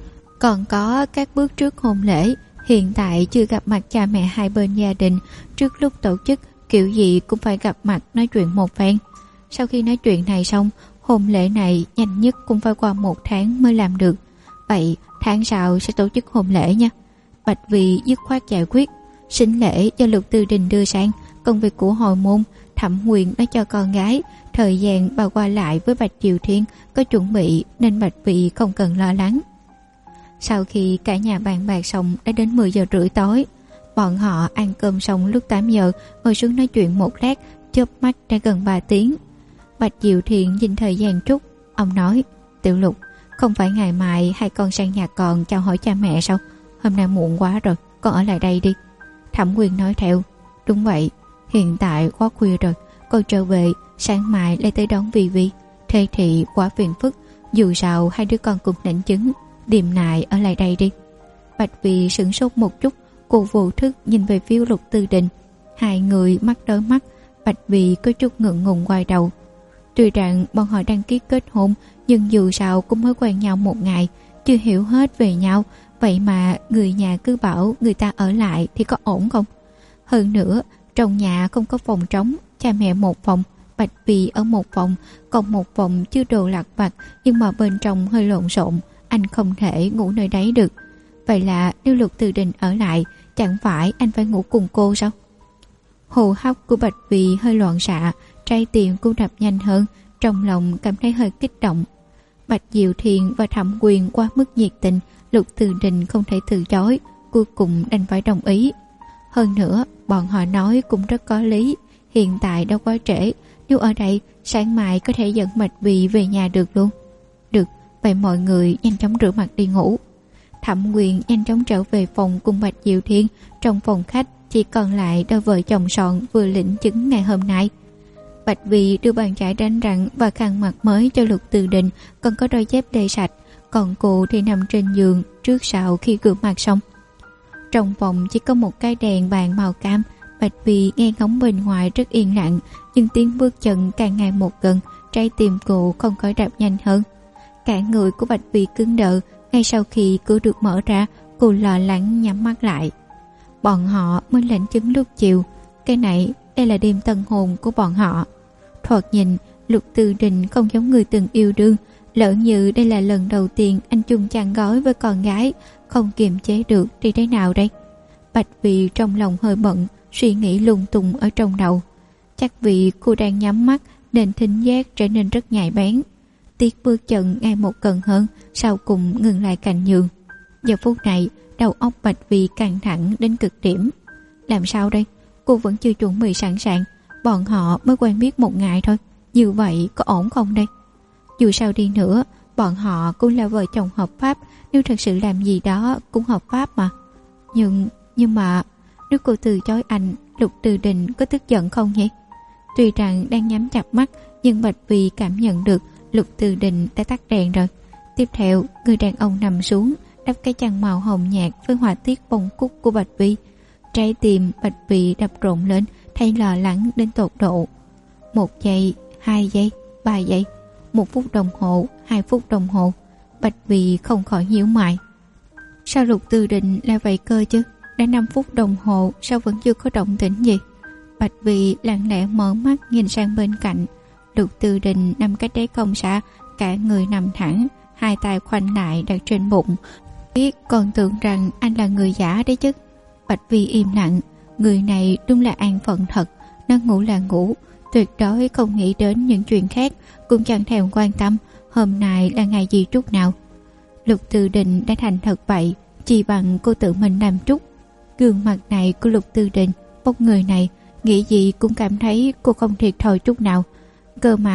Còn có các bước trước hôn lễ, hiện tại chưa gặp mặt cha mẹ hai bên gia đình, trước lúc tổ chức kiểu gì cũng phải gặp mặt nói chuyện một phen. Sau khi nói chuyện này xong, hôn lễ này nhanh nhất cũng phải qua 1 tháng mới làm được. Vậy tháng sau sẽ tổ chức hôn lễ nha. Bạch Vì dứt khoát giải quyết. Sính lễ do Lục Từ Đình đưa sang, công việc của hồi môn Thẩm Quyền nói cho con gái. Thời gian bà qua lại với Bạch Diệu Thiên có chuẩn bị nên Bạch Vì không cần lo lắng. Sau khi cả nhà bàn bạc xong đã đến 10 giờ rưỡi tối. Bọn họ ăn cơm xong lúc 8 giờ, ngồi xuống nói chuyện một lát, chớp mắt đã gần 3 tiếng. Bạch Diệu Thiện nhìn thời gian chút, ông nói: Tiểu Lục, không phải ngày mai hai con sang nhà con chào hỏi cha mẹ sao? Hôm nay muộn quá rồi, con ở lại đây đi. Thẩm Quyền nói theo: Đúng vậy, hiện tại quá khuya rồi, con trở về, sáng mai lại tới đón Vi Vi. Thế thì quá phiền phức, dù sao hai đứa con cùng lãnh chứng, đêm nay ở lại đây đi. Bạch Vi sửng sốt một chút, cô vô thức nhìn về phía Lục Từ Đình. Hai người mắt đối mắt, Bạch Vi có chút ngượng ngùng quay đầu. Tuy rằng bọn họ đăng ký kết hôn, nhưng dù sao cũng mới quen nhau 1 ngày, chưa hiểu hết về nhau. Vậy mà người nhà cứ bảo người ta ở lại thì có ổn không? Hơn nữa, trong nhà không có phòng trống, cha mẹ một phòng, Bạch Vi ở một phòng, còn một phòng chưa đồ lặt vặt, nhưng mà bên trong hơi lộn xộn, anh không thể ngủ nơi đấy được. Vậy là nếu Lục Từ Đình ở lại, chẳng phải anh phải ngủ cùng cô sao? Hô hấp của Bạch Vi hơi loạn xạ, trái tim cũng đập nhanh hơn, trong lòng cảm thấy hơi kích động. Bạch Diệu Thiện và Thẩm Quyền quá mức nhiệt tình, Lục Từ Đình không thể từ chối, cuối cùng đành phải đồng ý. Hơn nữa, bọn họ nói cũng rất có lý, hiện tại đâu quá trễ, nếu ở đây, sáng mai có thể dẫn Bạch Vi về nhà được luôn. Được, vậy mọi người nhanh chóng rửa mặt đi ngủ. Thẩm Quyền nhanh chóng trở về phòng cùng Bạch Diệu Thiên. Trong phòng khách chỉ còn lại đôi vợ chồng Sọn vừa lĩnh chứng ngày hôm nay. Bạch Vi đưa bàn chải đánh răng và khăn mặt mới cho Lục Từ Đình, còn có đôi dép để sạch, còn cô thì nằm trên giường trước sau khi rửa mặt xong. Trong phòng chỉ có một cái đèn bàn màu cam. Bạch Vi nghe ngóng bên ngoài rất yên lặng, nhưng tiếng bước chân càng ngày một gần, trái tim cô không khỏi đập nhanh hơn. Cả người của Bạch Vi cứng đờ. Ngay sau khi cửa được mở ra, cô lo lắng nhắm mắt lại. Bọn họ mới lãnh chứng lúc chiều. Cái này, đây là đêm tân hôn của bọn họ. Thoạt nhìn, Lục Từ Đình không giống người từng yêu đương. Lỡ như đây là lần đầu tiên anh chung chăn gói với con gái, không kiềm chế được thì thế nào đây? Bạch Vi trong lòng hơi bận, suy nghĩ lung tung ở trong đầu. Chắc vì cô đang nhắm mắt nên thính giác trở nên rất nhạy bén. Tiếng bước chân ngày một gần hơn, sau cùng ngừng lại cạnh giường. Giờ phút này, đầu óc Bạch Vi căng thẳng đến cực điểm. Làm sao đây? Cô vẫn chưa chuẩn bị sẵn sàng. Bọn họ mới quen biết 1 ngày thôi. Như vậy có ổn không đây? Dù sao đi nữa, bọn họ cũng là vợ chồng hợp pháp. Nếu thật sự làm gì đó cũng hợp pháp mà. Nhưng mà nếu cô từ chối anh, Lục Từ Đình có tức giận không nhỉ? Tuy rằng đang nhắm chặt mắt, nhưng Bạch Vi cảm nhận được Lục Từ Đình đã tắt đèn rồi. Tiếp theo, người đàn ông nằm xuống, đắp cái chăn màu hồng nhạt với họa tiết bông cúc của Bạch Vi. Trái tim Bạch Vi đập rộn lên, thay lo lắng đến tột độ. 1 giây, 2 giây, 3 giây, 1 phút đồng hồ, 2 phút đồng hồ. Bạch Vi không khỏi nhíu mày. Sao Lục Từ Đình lại vậy cơ chứ? Đã 5 phút đồng hồ, sao vẫn chưa có động tĩnh gì? Bạch Vi lặng lẽ mở mắt nhìn sang bên cạnh. Lục Từ Đình nằm cách đấy không xa, cả người nằm thẳng, 2 tay khoanh lại đặt trên bụng. Biết còn tưởng rằng anh là người giả đấy chứ. Bạch Vi im lặng, người này đúng là an phận thật. Nó ngủ là ngủ, tuyệt đối không nghĩ đến những chuyện khác, cũng chẳng thèm quan tâm hôm nay là ngày gì chút nào. Lục Từ Đình đã thành thật vậy, chỉ bằng cô tự mình làm chút. Gương mặt này của Lục Từ Đình, bốc người này, nghĩ gì cũng cảm thấy cô không thiệt thòi chút nào. Cơ mà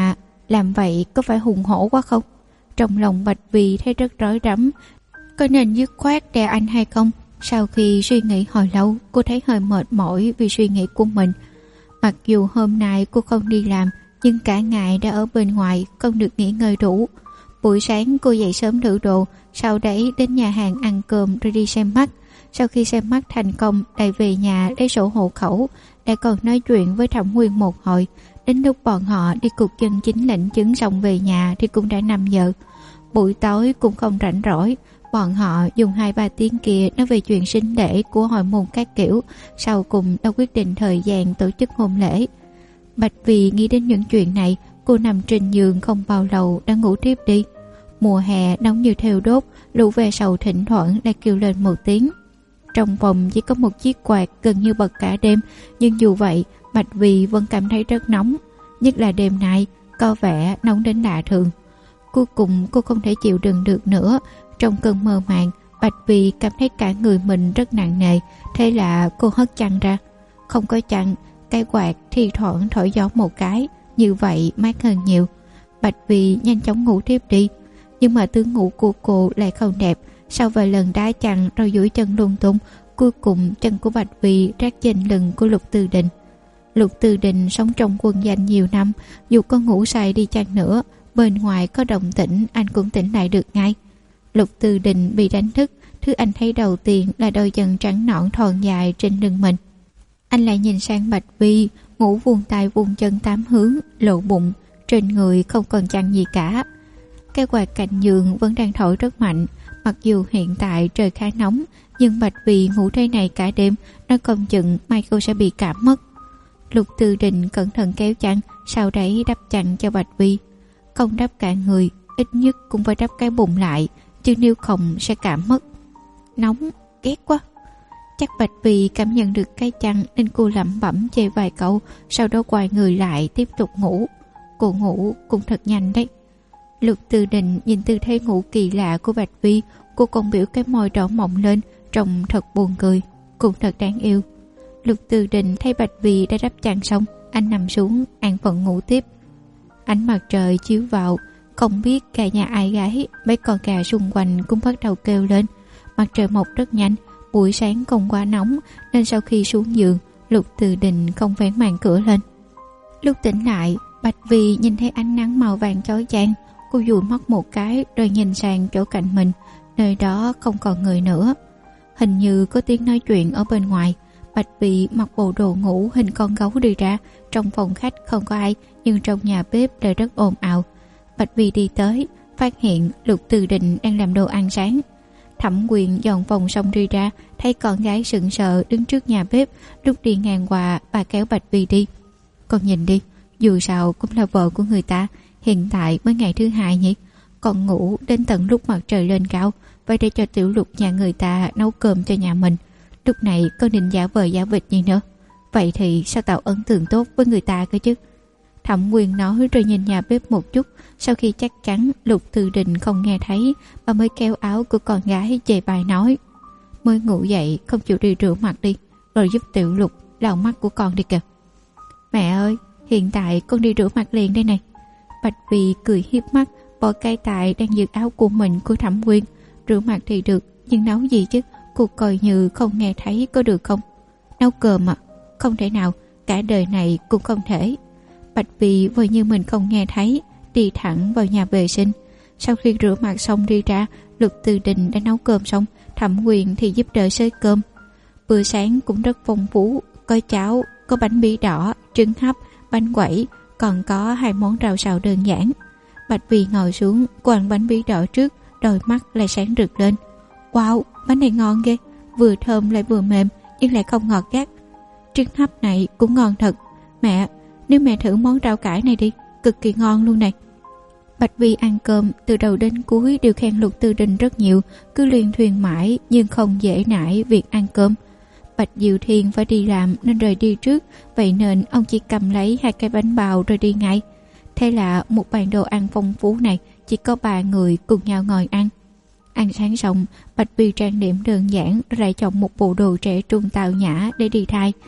làm vậy có phải hùng hổ quá không? Trong lòng Bạch Vì thấy rất rối rắm, có nên dứt khoát đè anh hay không? Sau khi suy nghĩ hồi lâu, cô thấy hơi mệt mỏi vì suy nghĩ của mình. Mặc dù hôm nay cô không đi làm, nhưng cả ngày đã ở bên ngoài, không được nghỉ ngơi đủ. Buổi sáng cô dậy sớm thử đồ, sau đấy đến nhà hàng ăn cơm rồi đi xem mắt. Sau khi xem mắt thành công, lại về nhà lấy sổ hộ khẩu, lại còn nói chuyện với Thẩm Nguyên một hồi. Đến lúc bọn họ đi cục chân chính lãnh chứng xong về nhà thì cũng đã 5 giờ. Buổi tối cũng không rảnh rỗi, bọn họ dùng 2-3 tiếng kia nói về chuyện sinh lễ của hội môn các kiểu, sau cùng đã quyết định thời gian tổ chức hôn lễ. Bạch Vì nghĩ đến những chuyện này, cô nằm trên giường không bao lâu đã ngủ tiếp đi. Mùa hè nóng như thêu đốt, lũ ve sầu thỉnh thoảng lại kêu lên một tiếng. Trong phòng chỉ có một chiếc quạt gần như bật cả đêm, nhưng dù vậy Bạch Vì vẫn cảm thấy rất nóng, nhất là đêm nay có vẻ nóng đến lạ thường. Cuối cùng cô không thể chịu đựng được nữa. Trong cơn mơ màng, Bạch Vì cảm thấy cả người mình rất nặng nề, thế là cô hất chăn ra. Không có chăn, cái quạt thi thoảng thổi gió một cái, như vậy mát hơn nhiều. Bạch Vì nhanh chóng ngủ tiếp đi, nhưng mà tướng ngủ của cô lại không đẹp. Sau vài lần đá chăn rồi duỗi chân lung tung, cuối cùng chân của Bạch Vì rát trên lưng của Lục Tư Đình. Lục Tư Đình sống trong quân danh nhiều năm, dù có ngủ say đi chăng nữa, bên ngoài có động tĩnh anh cũng tỉnh lại được ngay. Lục Tư Đình bị đánh thức, thứ anh thấy đầu tiên là đôi chân trắng nõn thon dài trên lưng mình. Anh lại nhìn sang Bạch Vi, ngủ vuông tay vuông chân 8 hướng, lộ bụng, trên người không còn chăn gì cả. Cái quạt cạnh giường vẫn đang thổi rất mạnh. Mặc dù hiện tại trời khá nóng, nhưng Bạch Vi ngủ thế này cả đêm, nó không chừng mai cô sẽ bị cảm mất. Lục Tư Đình cẩn thận kéo chăn, sau đấy đắp chăn cho Bạch Vi. Không đắp cả người, ít nhất cũng phải đắp cái bụng lại, chứ nếu không sẽ cảm mất. Nóng, ghét quá. Chắc Bạch Vi cảm nhận được cái chăn nên cô lẩm bẩm chê vài câu, sau đó quay người lại tiếp tục ngủ. Cô ngủ cũng thật nhanh đấy. Lục Tư Đình nhìn tư thế ngủ kỳ lạ của Bạch Vi, cô còn biểu cái môi đỏ mọng lên, trông thật buồn cười, cũng thật đáng yêu. Lục Tư Đình thấy Bạch Vi đã đắp chăn xong, anh nằm xuống an phận ngủ tiếp. Ánh mặt trời chiếu vào, không biết cả nhà ai gái, mấy con gà xung quanh cũng bắt đầu kêu lên. Mặt trời mọc rất nhanh, buổi sáng không quá nóng, nên sau khi xuống giường, Lục Tư Đình không vén màn cửa lên. Lúc tỉnh lại, Bạch Vi nhìn thấy ánh nắng màu vàng chói chang. Cô dụi mắt một cái rồi nhìn sang chỗ cạnh mình, nơi đó không còn người nữa. Hình như có tiếng nói chuyện ở bên ngoài. Bạch Vi mặc bộ đồ ngủ hình con gấu đi ra. Trong phòng khách không có ai, nhưng trong nhà bếp lại rất ồn ào. Bạch Vi đi tới, phát hiện Lục Tư Đình đang làm đồ ăn sáng. Thẩm Quyền dọn phòng xong đi ra, thấy con gái sững sờ đứng trước nhà bếp. Lúc đi ngang qua, bà kéo Bạch Vi đi. Con nhìn đi, dù sao cũng là vợ của người ta. Hiện tại mới ngày thứ 2 nhỉ? Còn ngủ đến tận lúc mặt trời lên cao, vậy để cho Tiểu Lục nhà người ta nấu cơm cho nhà mình. Lúc này con định giả vờ giả vịt gì nữa? Vậy thì sao tạo ấn tượng tốt với người ta cơ chứ? Thẩm Quyền nói rồi nhìn nhà bếp một chút. Sau khi chắc chắn Lục Tư Đình không nghe thấy, bà mới kéo áo của con gái chê bai nói: mới ngủ dậy không chịu đi rửa mặt đi, rồi giúp Tiểu Lục lau mắt của con đi kìa. Mẹ ơi, hiện tại con đi rửa mặt liền đây này. Bạch Vi cười hiếp mắt, bỏ cái tay đang giữ áo của mình của Thẩm Quyền. Rửa mặt thì được, nhưng nấu gì chứ? Cô coi như không nghe thấy có được không? Nấu cơm à? Không thể nào, cả đời này cũng không thể. Bạch Vi vội như mình không nghe thấy, đi thẳng vào nhà vệ sinh. Sau khi rửa mặt xong đi ra, Lục Tư Đình đã nấu cơm xong, Thẩm Quyền thì giúp đỡ xới cơm. Bữa sáng cũng rất phong phú, có cháo, có bánh bí đỏ, trứng hấp, bánh quẩy, còn có 2 món rau xào đơn giản. Bạch Vi ngồi xuống, cô ăn bánh bí đỏ trước, đôi mắt lại sáng rực lên. Wow, bánh này ngon ghê, vừa thơm lại vừa mềm, nhưng lại không ngọt gắt. Trứng hấp này cũng ngon thật. Mẹ, nếu mẹ thử món rau cải này đi, cực kỳ ngon luôn này. Bạch Vi ăn cơm từ đầu đến cuối đều khen Lục Tư Đình rất nhiều, cứ luyên thuyên mãi nhưng không dễ nải việc ăn cơm. Bạch Diệu Thiên phải đi làm nên rời đi trước, vậy nên ông chỉ cầm lấy 2 cái bánh bao rồi đi ngay. Thế là một bàn đồ ăn phong phú này chỉ có 3 người cùng nhau ngồi ăn. Ăn sáng xong, Bạch Vi trang điểm đơn giản rồi chọn một bộ đồ trẻ trung tao nhã để đi thay.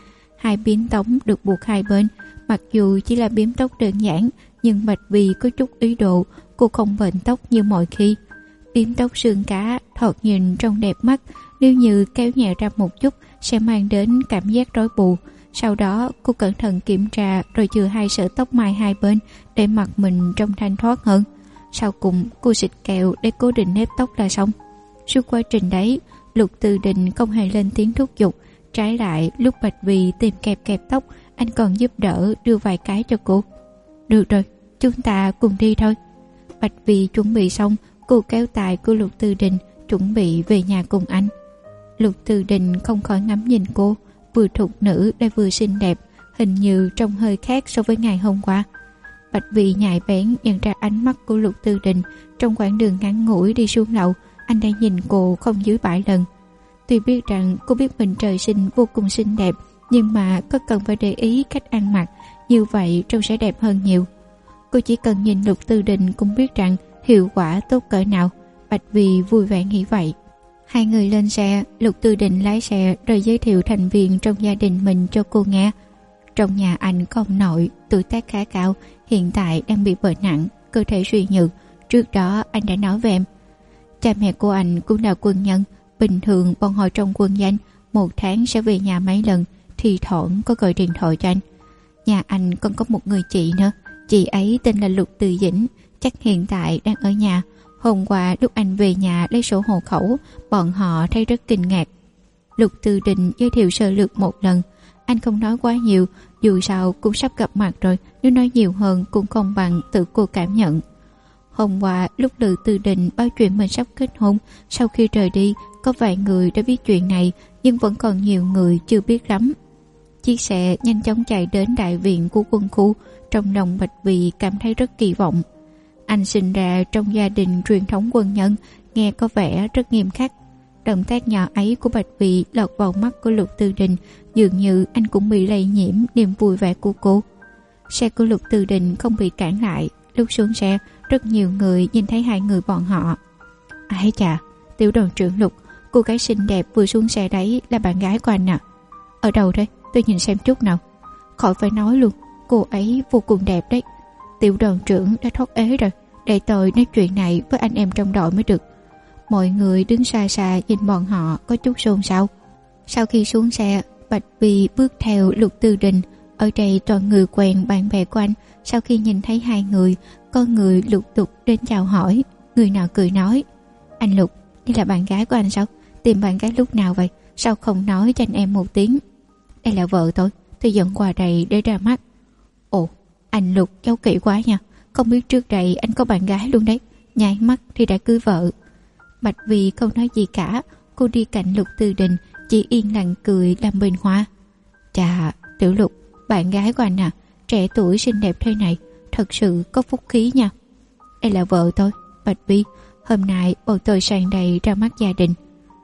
hai bím tóc được buộc hai bên. Mặc dù chỉ là bím tóc đơn giản, nhưng Bạch Vi có chút ý đồ, cô không vện tóc như mọi khi. Bím tóc xương cá, thoạt nhìn trông đẹp mắt, nếu như kéo nhẹ ra một chút sẽ mang đến cảm giác rối bù. Sau đó cô cẩn thận kiểm tra rồi chừa hai sợi tóc mai hai bên để mặt mình trông thanh thoát hơn. Sau cùng cô xịt kẹo để cố định nếp tóc là xong. Suốt quá trình đấy, Lục Từ Đình không hề lên tiếng thúc giục. Trái lại, lúc Bạch Vi tìm kẹp tóc, anh còn giúp đỡ đưa vài cái cho cô. Được rồi, chúng ta cùng đi thôi. Bạch Vi chuẩn bị xong, cô kéo tay của Lục Từ Đình chuẩn bị về nhà cùng anh. Lục Từ Đình không khỏi ngắm nhìn cô, vừa thục nữ lại vừa xinh đẹp, hình như trông hơi khác so với ngày hôm qua. Bạch Vi nhạy bén nhận ra ánh mắt của Lục Từ Đình. Trong quãng đường ngắn ngủi đi xuống lầu, anh đã nhìn cô không dưới 7 lần. Tuy biết rằng cô biết mình trời sinh vô cùng xinh đẹp, nhưng mà có cần phải để ý cách ăn mặc, như vậy trông sẽ đẹp hơn nhiều. Cô chỉ cần nhìn Lục Từ Đình cũng biết rằng hiệu quả tốt cỡ nào. Bạch Vi vui vẻ nghĩ vậy. Hai người lên xe, Lục Từ Đình lái xe rồi giới thiệu thành viên trong gia đình mình cho cô nghe. Trong nhà anh có ông nội, tuổi tác khá cao, hiện tại đang bị bệnh nặng, cơ thể suy nhược. Trước đó anh đã nói với em. Cha mẹ của anh cũng là quân nhân, bình thường bọn họ trong quân danh, một tháng sẽ về nhà mấy lần, thì thoảng có gọi điện thoại cho anh. Nhà anh còn có một người chị nữa, chị ấy tên là Lục Từ Dĩnh, chắc hiện tại đang ở nhà. Hôm qua lúc anh về nhà lấy sổ hộ khẩu, bọn họ thấy rất kinh ngạc. Lục Từ Đình giới thiệu sơ lược một lần. Anh không nói quá nhiều, dù sao cũng sắp gặp mặt rồi, nếu nói nhiều hơn cũng không bằng tự cô cảm nhận. Hôm qua lúc Lục Từ Đình báo chuyện mình sắp kết hôn, sau khi rời đi, có vài người đã biết chuyện này, nhưng vẫn còn nhiều người chưa biết lắm. Chiếc xe nhanh chóng chạy đến đại viện của quân khu. Trong lòng Bạch Vi cảm thấy rất kỳ vọng. Anh sinh ra trong gia đình truyền thống quân nhân, nghe có vẻ rất nghiêm khắc. Động tác nhỏ ấy của Bạch Vi lọt vào mắt của Lục Từ Đình, dường như anh cũng bị lây nhiễm niềm vui vẻ của cô. Xe của Lục Từ Đình không bị cản lại. Lúc xuống xe, rất nhiều người nhìn thấy hai người bọn họ. Ái chà, tiểu đoàn trưởng Lục, cô gái xinh đẹp vừa xuống xe đấy là bạn gái của anh à? Ở đâu đây? Tôi nhìn xem chút nào. Khỏi phải nói luôn, cô ấy vô cùng đẹp đấy. Tiểu đoàn trưởng đã thoát ế rồi, để tôi nói chuyện này với anh em trong đội mới được. Mọi người đứng xa xa nhìn bọn họ có chút xôn xao. Sau khi xuống xe, Bạch Vi bước theo Lục Từ Đình. Ở đây toàn người quen bạn bè của anh. Sau khi nhìn thấy hai người, có người lục tục đến chào hỏi. Người nào cười nói: Anh Lục, đây là bạn gái của anh sao? Tìm bạn gái lúc nào vậy? Sao không nói cho anh em một tiếng? Đây là vợ tôi dẫn qua đây để ra mắt. Ồ, anh Lục giấu kỹ quá nha. Không biết trước đây anh có bạn gái luôn đấy. Nháy mắt thì đã cưới vợ. Bạch Vi không nói gì cả. Cô đi cạnh Lục Từ Đình, chỉ yên lặng cười làm bình hoa. Chà, Tiểu Lục, bạn gái của anh à, trẻ tuổi xinh đẹp thế này, thật sự có phúc khí nha. Đây là vợ tôi, Bạch Vi. Hôm nay bọn tôi sang đây ra mắt gia đình.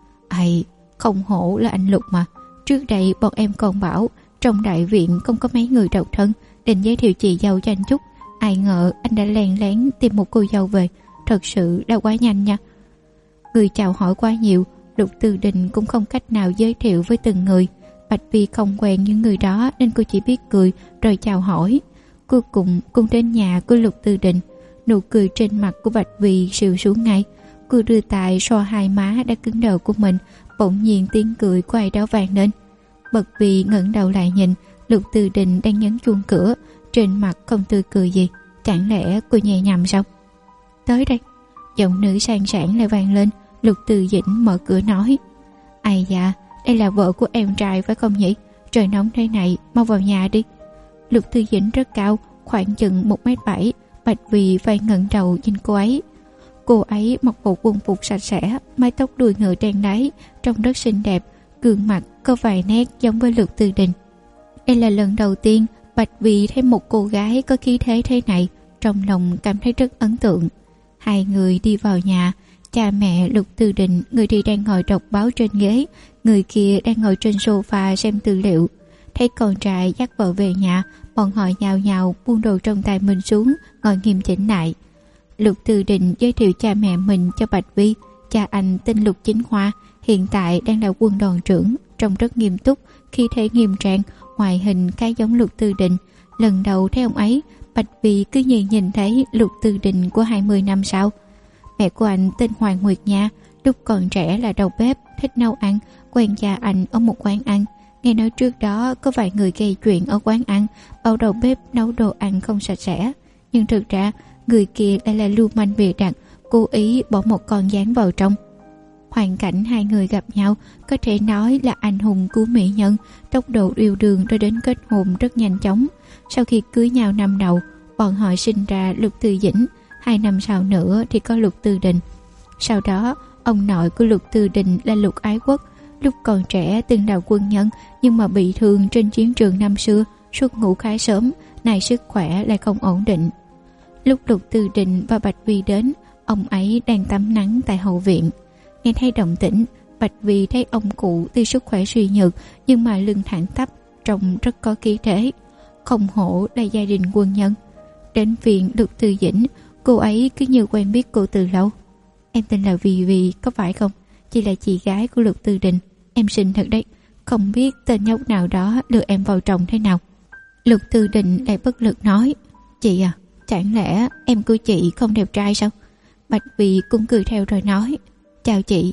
Ai, không hổ là anh Lục mà. Trước đây bọn em còn bảo trong đại viện không có mấy người độc thân, định giới thiệu chị dâu cho anh chút. Ai ngờ anh đã lén lén tìm một cô dâu về. Thật sự đã quá nhanh nha. Người chào hỏi quá nhiều, Lục Từ Đình cũng không cách nào giới thiệu với từng người. Bạch Vi không quen những người đó nên cô chỉ biết cười rồi chào hỏi. Cuối cùng cũng đến nhà của Lục Từ Đình. Nụ cười trên mặt của Bạch Vi xìu xuống ngay. Cô đưa tay xoa hai má đã cứng đờ của mình. Bỗng nhiên tiếng cười của ai đó vang lên. Bạch Vi ngẩng đầu lại nhìn, Lục Từ Đình đang nhấn chuông cửa, trên mặt không tươi cười gì. Chẳng lẽ cô nhẹ nhầm sao? Tới đây. Giọng nữ sang sảng lại vang lên. Lục Từ Dĩnh mở cửa nói: Ai dạ, đây là vợ của em trai phải không nhỉ? Trời nóng thế này, mau vào nhà đi. Lục Từ Dĩnh rất cao, khoảng chừng 1m7. Bạch Vi phải ngẩng đầu nhìn cô ấy. Cô ấy mặc bộ quân phục sạch sẽ, mái tóc đuôi ngựa đen đáy, trông rất xinh đẹp. Gương mặt có vài nét giống với Lục Từ Đình. Đây là lần đầu tiên Bạch Vi thấy một cô gái có khí thế thế này, trong lòng cảm thấy rất ấn tượng. Hai người đi vào nhà. Cha mẹ Lục Từ Đình, người thì đang ngồi đọc báo trên ghế, người kia đang ngồi trên sofa xem tư liệu. Thấy con trai dắt vợ về nhà, bọn họ nhào nhào buông đồ trong tay mình xuống, ngồi nghiêm chỉnh lại. Lục Từ Đình giới thiệu cha mẹ mình cho Bạch Vi. Cha anh tên Lục Chính Hoa, hiện tại đang là quân đoàn trưởng. trông rất nghiêm túc, khí thế nghiêm trang, ngoại hình khá giống Lục Tư Đình. Lần đầu thấy ông ấy, Bạch Vì cứ như nhìn thấy Lục Tư Đình của 20 năm sau. Mẹ của anh tên Hoàng Nguyệt Nha, lúc còn trẻ là đầu bếp, thích nấu ăn, quen cha anh ở một quán ăn. Nghe nói trước đó có vài người gây chuyện ở quán ăn, bảo đầu bếp nấu đồ ăn không sạch sẽ. Nhưng thực ra người kia lại là lưu manh bịa đặt, cố ý bỏ một con gián vào trong. Hoàn cảnh hai người gặp nhau có thể nói là anh hùng cứu mỹ nhân, tốc độ yêu đương rồi đến kết hôn rất nhanh chóng. Sau khi cưới nhau năm đầu, bọn họ sinh ra Lục Tư Dĩnh, 2 năm sau nữa thì có Lục Tư Đình. Sau đó, ông nội của Lục Tư Đình là Lục Ái Quốc, lúc còn trẻ từng là quân nhân nhưng mà bị thương trên chiến trường năm xưa, xuất ngũ khá sớm, nay sức khỏe lại không ổn định. Lúc Lục Tư Đình và Bạch Vi đến, ông ấy đang tắm nắng tại hậu viện. Nghe thấy động tĩnh, Bạch Vi thấy ông cụ tuy sức khỏe suy nhược nhưng mà lưng thẳng tắp, trông rất có khí thế. Không hổ là gia đình quân nhân. Đến viện Lục Tư Dĩnh, cô ấy cứ như quen biết cô từ lâu. Em tên là Vi, có phải không? Chị là chị gái của Lục Tư Đình. Em xinh thật đấy. Không biết tên nhóc nào đó lừa em vào chồng thế nào. Lục Tư Đình lại bất lực nói. Chị à, chẳng lẽ em của chị không đẹp trai sao? Bạch Vi cũng cười theo rồi nói. Chào chị.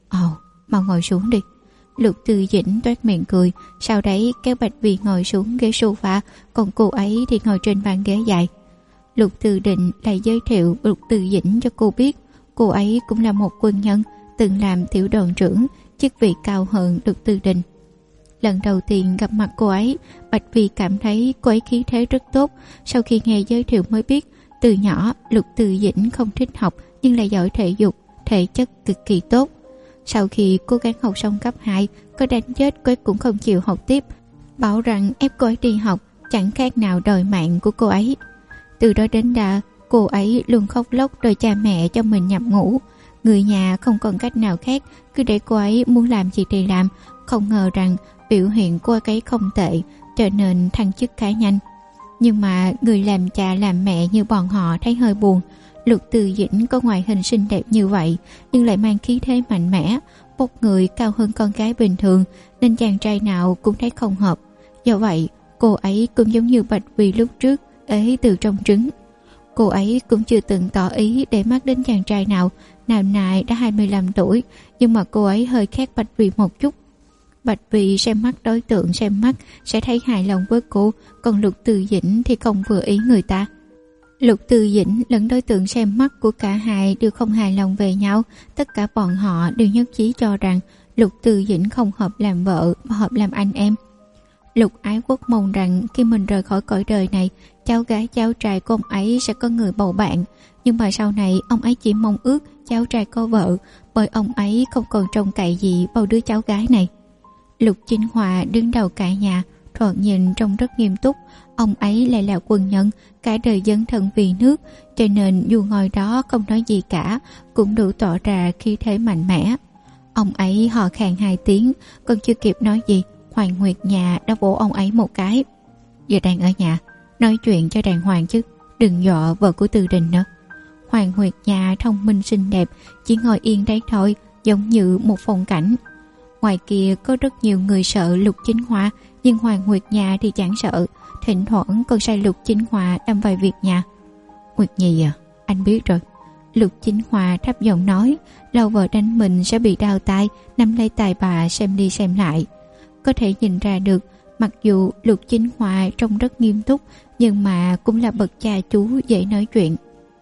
Mau ngồi xuống đi. Lục Tư Dĩnh toét miệng cười, sau đấy kéo Bạch Vi ngồi xuống ghế sofa, còn cô ấy thì ngồi trên bàn ghế dài. Lục Tư Định lại giới thiệu Lục Tư Dĩnh cho cô biết, cô ấy cũng là một quân nhân, từng làm tiểu đoàn trưởng, chức vị cao hơn Lục Tư Đình. Lần đầu tiên gặp mặt cô ấy, Bạch Vi cảm thấy cô ấy khí thế rất tốt. Sau khi nghe giới thiệu mới biết, từ nhỏ Lục Tư Dĩnh không thích học nhưng lại giỏi thể dục, thể chất cực kỳ tốt. Sau khi cố gắng học xong cấp 2, có đánh chết cô ấy cũng không chịu học tiếp, bảo rằng ép cô ấy đi học chẳng khác nào đòi mạng của cô ấy. Từ đó đến đã, cô ấy luôn khóc lóc đòi cha mẹ cho mình nhập ngũ. Người nhà không còn cách nào khác, cứ để cô ấy muốn làm gì thì làm. Không ngờ rằng biểu hiện của cô ấy không tệ, cho nên thăng chức khá nhanh. Nhưng mà người làm cha làm mẹ như bọn họ thấy hơi buồn. Lục Tư Dĩnh có ngoại hình xinh đẹp như vậy, nhưng lại mang khí thế mạnh mẽ, vóc người cao hơn con gái bình thường, nên chàng trai nào cũng thấy không hợp. Do vậy, cô ấy cũng giống như Bạch Vi lúc trước, ế từ trong trứng. Cô ấy cũng chưa từng tỏ ý để mắt đến chàng trai nào. Năm nay đã 25 tuổi, nhưng mà cô ấy hơi khác Bạch Vi một chút. Bạch Vi xem mắt đối tượng xem mắt sẽ thấy hài lòng với cô, còn Lục Tư Dĩnh thì không vừa ý người ta. Lục Tư Dĩnh lẫn đối tượng xem mắt của cả hai đều không hài lòng về nhau. Tất cả bọn họ đều nhất trí cho rằng Lục Tư Dĩnh không hợp làm vợ mà hợp làm anh em. Lục Ái Quốc mong rằng khi mình rời khỏi cõi đời này, cháu gái cháu trai của ông ấy sẽ có người bầu bạn. Nhưng mà sau này ông ấy chỉ mong ước cháu trai có vợ, bởi ông ấy không còn trông cậy gì vào đứa cháu gái này. Lục Chính Hòa đứng đầu cả nhà, thoạt nhìn trông rất nghiêm túc. Ông ấy lại là quân nhân, cả đời dấn thân vì nước, cho nên dù ngồi đó không nói gì cả, cũng đủ tỏ ra khí thế mạnh mẽ. Ông ấy hò khan 2 tiếng, còn chưa kịp nói gì, Hoàng Nguyệt Nhà đã vỗ ông ấy một cái. Giờ đang ở nhà, nói chuyện cho đàng hoàng chứ, đừng dọa vợ của Tư Đình nữa. Hoàng Nguyệt Nhà thông minh xinh đẹp, chỉ ngồi yên đấy thôi, giống như một phong cảnh. Ngoài kia có rất nhiều người sợ Lục Chính Hòa, nhưng Hoàng Nguyệt Nhà thì chẳng sợ, thỉnh thoảng còn sai Lục Chính Hòa đâm vào việc nhà. Nguyệt Nhi à, anh biết rồi. Lục Chính Hòa thấp giọng nói, lâu vợ đánh mình sẽ bị đau tay, nắm lấy tay bà xem đi xem lại. Có thể nhìn ra được, mặc dù Lục Chính Hòa trông rất nghiêm túc, nhưng mà cũng là bậc cha chú dễ nói chuyện.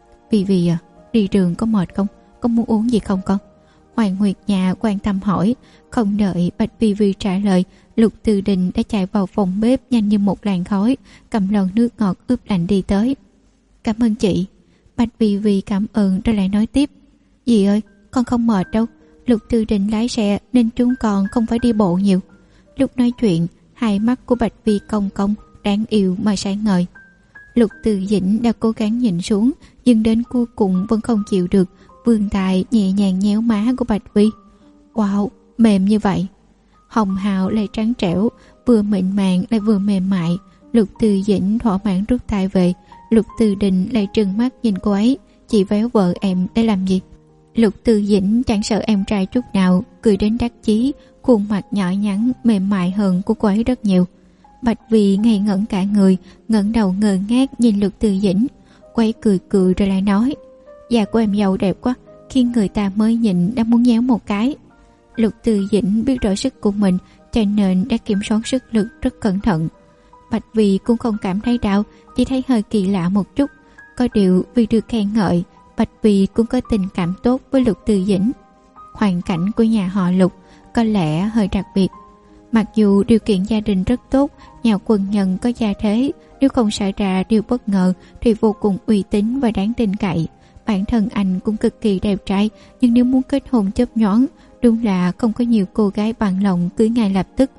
Vì à, đi đường có mệt không? Có muốn uống gì không con? Hoàng Nguyệt Nhà quan tâm hỏi. Không đợi Bạch Vi trả lời, Lục Tư Đình đã chạy vào phòng bếp nhanh như một làn khói, cầm lon nước ngọt ướp lạnh đi tới. Cảm ơn chị. Bạch Vi cảm ơn rồi lại nói tiếp. Dì ơi, con không mệt đâu. Lục Tư Đình lái xe nên chúng con không phải đi bộ nhiều. Lúc nói chuyện, hai mắt của Bạch Vi cong cong, đáng yêu mà sáng ngời. Lục Tư Dĩnh đã cố gắng nhìn xuống, nhưng đến cuối cùng vẫn không chịu được, vươn tay nhẹ nhàng nhéo má của Bạch Vi. Wow, mềm như vậy. Hồng hào lại trắng trẻo, vừa mịn màng lại vừa mềm mại. Lục Tư Dĩnh thỏa mãn rút tay về. Lục Tư Đình lại trừng mắt nhìn cô ấy. Chị véo vợ em để làm gì? Lục Từ Dĩnh chẳng sợ em trai chút nào, cười đến đắc chí, khuôn mặt nhỏ nhắn mềm mại hơn của cô ấy rất nhiều. Bạch Vì ngây ngẩn cả người, ngẩng đầu ngơ ngác nhìn Lục Từ Dĩnh. Cô ấy cười cười rồi lại nói: "Da của em dâu đẹp quá, khiến người ta mới nhìn đã muốn nhéo một cái." Lục Từ Dĩnh biết rõ sức của mình, cho nên đã kiểm soát sức lực rất cẩn thận. Bạch Vì cũng không cảm thấy đau, chỉ thấy hơi kỳ lạ một chút. Có điều vì được khen ngợi, Bạch Vì cũng có tình cảm tốt với Lục Từ Dĩnh. Hoàn cảnh của nhà họ Lục có lẽ hơi đặc biệt. Mặc dù điều kiện gia đình rất tốt, nhà quân nhân có gia thế, nếu không xảy ra điều bất ngờ thì vô cùng uy tín và đáng tin cậy. Bản thân anh cũng cực kỳ đẹp trai, nhưng nếu muốn kết hôn chớp nhoáng, đúng là không có nhiều cô gái bằng lòng cưới ngay lập tức.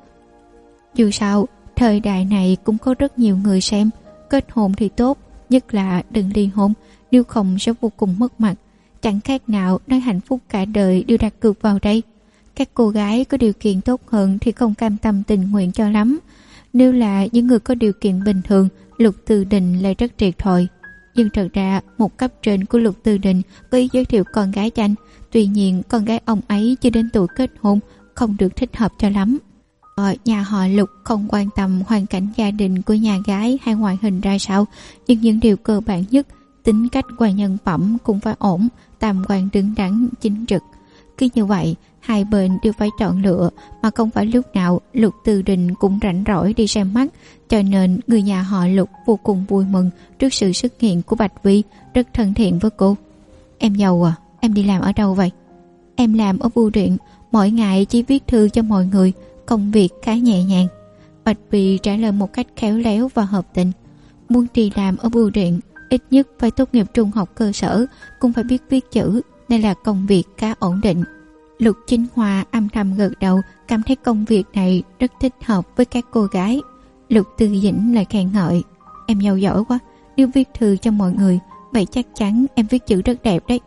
Dù sao, thời đại này cũng có rất nhiều người xem, kết hôn thì tốt, nhất là đừng ly hôn, nếu không sẽ vô cùng mất mặt. Chẳng khác nào nói hạnh phúc cả đời đều đặt cược vào đây. Các cô gái có điều kiện tốt hơn thì không cam tâm tình nguyện cho lắm. Nếu là những người có điều kiện bình thường, Lục Từ Đình lại rất triệt thoại. Nhưng thật ra một cấp trên của Lục Từ Đình có ý giới thiệu con gái cho anh. Tuy nhiên con gái ông ấy chưa đến tuổi kết hôn, không được thích hợp cho lắm. Nhà họ Lục không quan tâm hoàn cảnh gia đình của nhà gái hay ngoại hình ra sao, nhưng những điều cơ bản nhất, tính cách và nhân phẩm cũng phải ổn, tam quan đứng đắn, chính trực. Cứ như vậy, hai bên đều phải chọn lựa, mà không phải lúc nào Lục Từ Đình cũng rảnh rỗi đi xem mắt, cho nên người nhà họ Lục vô cùng vui mừng trước sự xuất hiện của Bạch Vi, rất thân thiện với cô. "Em giàu à, em đi làm ở đâu vậy?" "Em làm ở bưu điện, mỗi ngày chỉ viết thư cho mọi người, công việc khá nhẹ nhàng." Bạch Vi trả lời một cách khéo léo và hợp tình. Muốn đi làm ở bưu điện, ít nhất phải tốt nghiệp trung học cơ sở, cũng phải biết viết chữ, nên là công việc khá ổn định. Lục Chính Hoa âm thầm gật đầu, cảm thấy công việc này rất thích hợp với các cô gái. Lục Từ Dĩnh lại khen ngợi: "Em giàu giỏi quá, nếu viết thư cho mọi người, vậy chắc chắn em viết chữ rất đẹp đấy."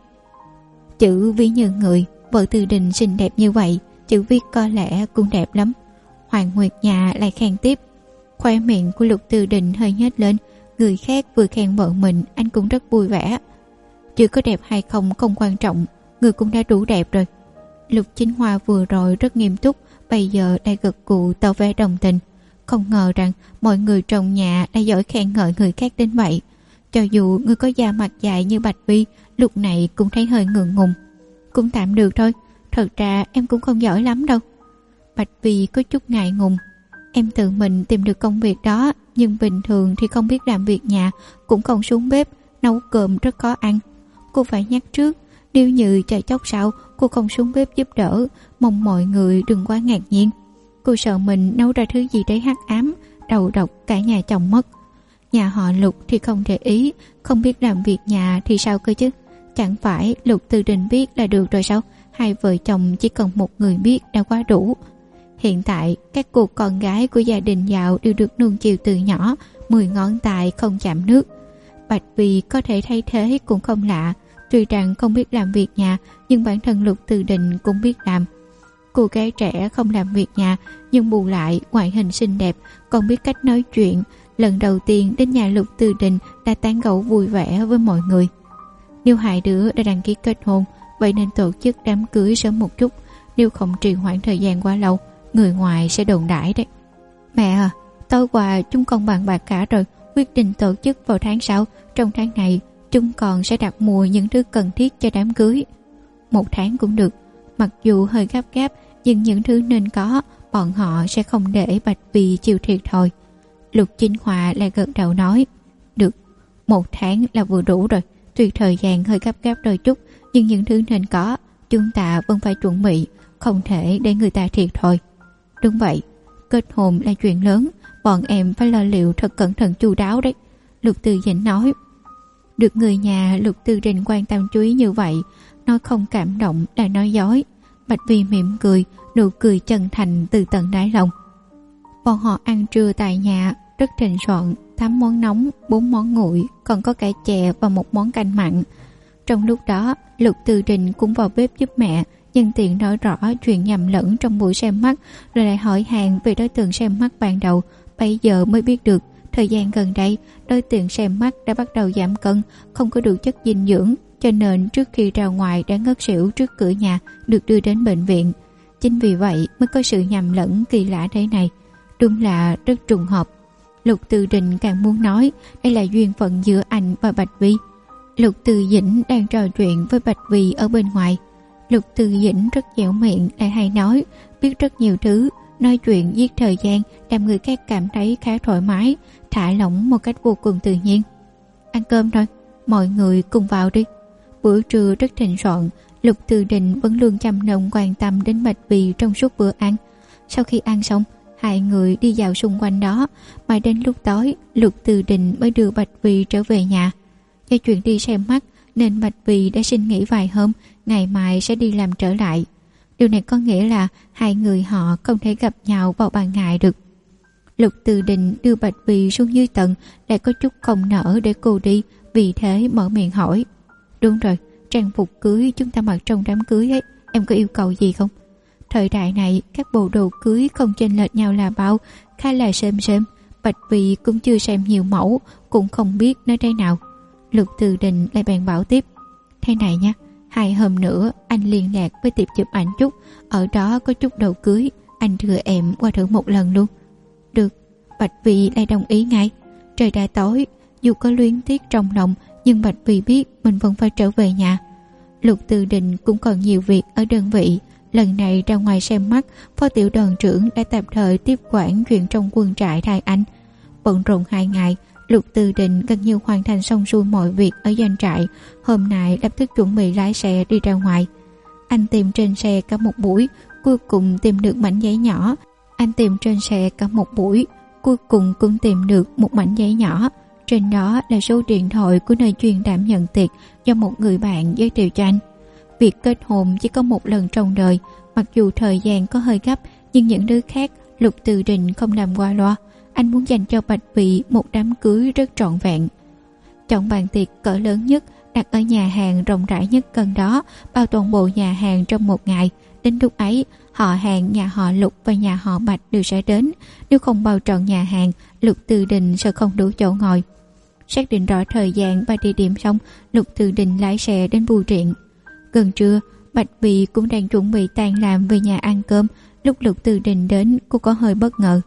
"Chữ ví như người, vợ Từ Đình xinh đẹp như vậy, chữ viết có lẽ cũng đẹp lắm." Hoàng Nguyệt Nhà lại khen tiếp. Khóe miệng của Lục Từ Đình hơi nhếch lên, người khác vừa khen vợ mình, anh cũng rất vui vẻ. "Chữ có đẹp hay không không quan trọng, người cũng đã đủ đẹp rồi." Lục Chính Hoa vừa rồi rất nghiêm túc, bây giờ lại gật gù tỏ vẻ đồng tình. Không ngờ rằng mọi người trong nhà đã giỏi khen ngợi người khác đến vậy. Cho dù người có da mặt dài như Bạch Vi, lúc này cũng thấy hơi ngượng ngùng. "Cũng tạm được thôi, thật ra em cũng không giỏi lắm đâu." Bạch Vi có chút ngại ngùng. "Em tự mình tìm được công việc đó, nhưng bình thường thì không biết làm việc nhà, cũng không xuống bếp, nấu cơm rất khó ăn." Cô phải nhắc trước, nếu như trời chốc sau cô không xuống bếp giúp đỡ, mong mọi người đừng quá ngạc nhiên. Cô sợ mình nấu ra thứ gì đấy hắc ám, đầu độc cả nhà chồng mất. Nhà họ Lục thì không để ý, không biết làm việc nhà thì sao cơ chứ? Chẳng phải Lục Từ Đình biết là được rồi sao? Hai vợ chồng chỉ cần một người biết đã quá đủ. Hiện tại các cô con gái của gia đình giàu đều được nuông chiều từ nhỏ, 10 ngón tay không chạm nước. Bạch Vi có thể thay thế cũng không lạ. Tuy rằng không biết làm việc nhà, nhưng bản thân Lục Từ Đình cũng biết làm. Cô gái trẻ không làm việc nhà, nhưng bù lại ngoại hình xinh đẹp, còn biết cách nói chuyện. Lần đầu tiên đến nhà Lục Từ Đình đã tán gẫu vui vẻ với mọi người. Nếu hai đứa đã đăng ký kết hôn, vậy nên tổ chức đám cưới sớm một chút. Nếu không trì hoãn thời gian quá lâu, người ngoài sẽ đồn đãi đấy. "Mẹ à, tối qua chúng con bàn bạc cả rồi, quyết định tổ chức vào tháng sau. Trong tháng này chúng còn sẽ đặt mua những thứ cần thiết cho đám cưới." "1 tháng cũng được, mặc dù hơi gấp gáp, nhưng những thứ nên có, bọn họ sẽ không để Bạch Vi chịu thiệt thòi." Lục Chính Hoa lại gật đầu nói: "Được, 1 tháng là vừa đủ rồi. Tuy thời gian hơi gấp gáp đôi chút, nhưng những thứ nên có, chúng ta vẫn phải chuẩn bị, không thể để người ta thiệt thòi." "Đúng vậy, kết hôn là chuyện lớn, bọn em phải lo liệu thật cẩn thận chu đáo đấy." Lục Từ Dĩnh nói. Được người nhà Lục Từ Đình quan tâm chú ý như vậy, nói không cảm động là nói dối. Bạch Vi mỉm cười, nụ cười chân thành từ tận đáy lòng. Bọn họ ăn trưa tại nhà rất thịnh soạn, 8 món nóng, 4 món nguội, còn có cả chè và 1 món canh mặn. Trong lúc đó, Lục Từ Đình cũng vào bếp giúp mẹ, nhân tiện nói rõ chuyện nhầm lẫn trong buổi xem mắt, rồi lại hỏi han về đối tượng xem mắt ban đầu. Bây giờ mới biết được, thời gian gần đây, đối tượng xem mắt đã bắt đầu giảm cân, không có đủ chất dinh dưỡng, cho nên trước khi ra ngoài đã ngất xỉu trước cửa nhà, được đưa đến bệnh viện. Chính vì vậy mới có sự nhầm lẫn kỳ lạ thế này. Đúng là rất trùng hợp. Lục Từ Đình càng muốn nói đây là duyên phận giữa anh và Bạch Vi. Lục Từ Dĩnh đang trò chuyện với Bạch Vi ở bên ngoài. Lục Từ Dĩnh rất dẻo miệng, lại hay nói, biết rất nhiều thứ, nói chuyện giết thời gian, làm người khác cảm thấy khá thoải mái, thả lỏng một cách vô cùng tự nhiên. Ăn cơm thôi, mọi người cùng vào đi. Bữa trưa rất thịnh soạn, Lục Từ Đình vẫn luôn chăm nom quan tâm đến Bạch Vi trong suốt bữa ăn. Sau khi ăn xong, hai người đi dạo xung quanh đó, mãi đến lúc tối, Lục Từ Đình mới đưa Bạch Vi trở về nhà. Do chuyện đi xem mắt nên Bạch Vi đã xin nghỉ vài hôm, ngày mai sẽ đi làm trở lại. Điều này có nghĩa là hai người họ không thể gặp nhau vào ban ngày được. Lục Từ Đình đưa Bạch Vi xuống dưới tầng, lại có chút không nỡ để cô đi, vì thế mở miệng hỏi. Đúng rồi, trang phục cưới chúng ta mặc trong đám cưới ấy, em có yêu cầu gì không? Thời đại này các bộ đồ cưới không chênh lệch nhau là bao, khá là xem. Bạch Vi cũng chưa xem nhiều mẫu, cũng không biết nói thế nào. Lục Từ Đình lại bèn bảo tiếp. Thế này nha, 2 hôm nữa anh liên lạc với tiệm chụp ảnh chút, ở đó có chút đồ cưới, anh đưa em qua thử một lần luôn. Được, Bạch Vi lại đồng ý ngay. Trời đã tối, dù có luyến tiếc trong lòng, nhưng Bạch Vi biết mình vẫn phải trở về nhà. Lục Từ Đình cũng còn nhiều việc ở đơn vị. Lần này ra ngoài xem mắt, phó tiểu đoàn trưởng đã tạm thời tiếp quản chuyện trong quân trại thay anh. Bận rộn 2 ngày, Lục Từ Đình gần như hoàn thành xong xuôi mọi việc ở doanh trại. Hôm nay lập tức chuẩn bị lái xe đi ra ngoài. Anh tìm trên xe cả một buổi, cuối cùng tìm được mảnh giấy nhỏ. Anh tìm trên xe cả một buổi, cuối cùng cũng tìm được một mảnh giấy nhỏ. Trên đó là số điện thoại của nơi chuyên đảm nhận tiệc do một người bạn giới thiệu cho anh. Việc kết hôn chỉ có một lần trong đời, mặc dù thời gian có hơi gấp, nhưng những thứ khác Lục Từ Đình không làm qua loa. Anh muốn dành cho Bạch Vi một đám cưới rất trọn vẹn. Chọn bàn tiệc cỡ lớn nhất, đặt ở nhà hàng rộng rãi nhất gần đó, bao toàn bộ nhà hàng trong một ngày. Đến lúc ấy, họ hàng nhà họ Lục và nhà họ Bạch đều sẽ đến. Nếu không bao trọn nhà hàng, Lục Từ Đình sẽ không đủ chỗ ngồi. Xác định rõ thời gian và địa điểm xong, Lục Từ Đình lái xe đến bưu điện. Gần trưa, Bạch Vi cũng đang chuẩn bị tan làm về nhà ăn cơm. Lúc Lục Từ Đình đến, cô có hơi bất ngờ.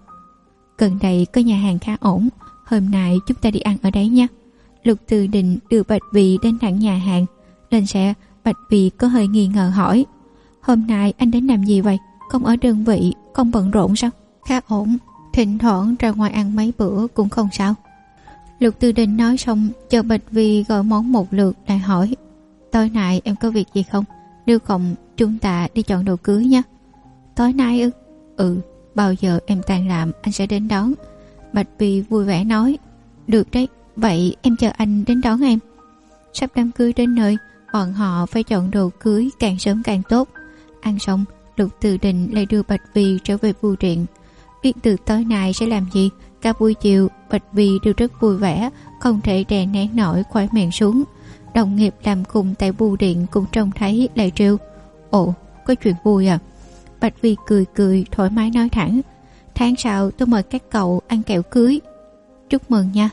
Gần đây có nhà hàng khá ổn, hôm nay chúng ta đi ăn ở đấy nhé. Lục Từ Đình đưa Bạch Vi đến thẳng nhà hàng. Lên xe, Bạch Vi có hơi nghi ngờ hỏi. Hôm nay anh đến làm gì vậy? Không ở đơn vị, không bận rộn sao? Khá ổn, thỉnh thoảng ra ngoài ăn mấy bữa cũng không sao. Lục Từ Đình nói xong, chờ Bạch Vi gọi món một lượt lại hỏi. Tối nay em có việc gì không? Nếu không, chúng ta đi chọn đồ cưới nhé. Tối nay ư? Ừ, bao giờ em tan làm anh sẽ đến đón. Bạch Vi vui vẻ nói. Được đấy, vậy em chờ anh đến đón em. Sắp đám cưới đến nơi, bọn họ phải chọn đồ cưới càng sớm càng tốt. Ăn xong, Lục Từ Đình lại đưa Bạch Vi trở về bưu điện. Biết từ tối nay sẽ làm gì, cả buổi chiều Bạch Vi đều rất vui vẻ, không thể đè nén nổi khóe miệng xuống. Đồng nghiệp làm cùng tại bưu điện cũng trông thấy lại trêu. Ồ, có chuyện vui à? Bạch Vi cười thoải mái nói thẳng. Tháng sau tôi mời các cậu ăn kẹo cưới. Chúc mừng nha,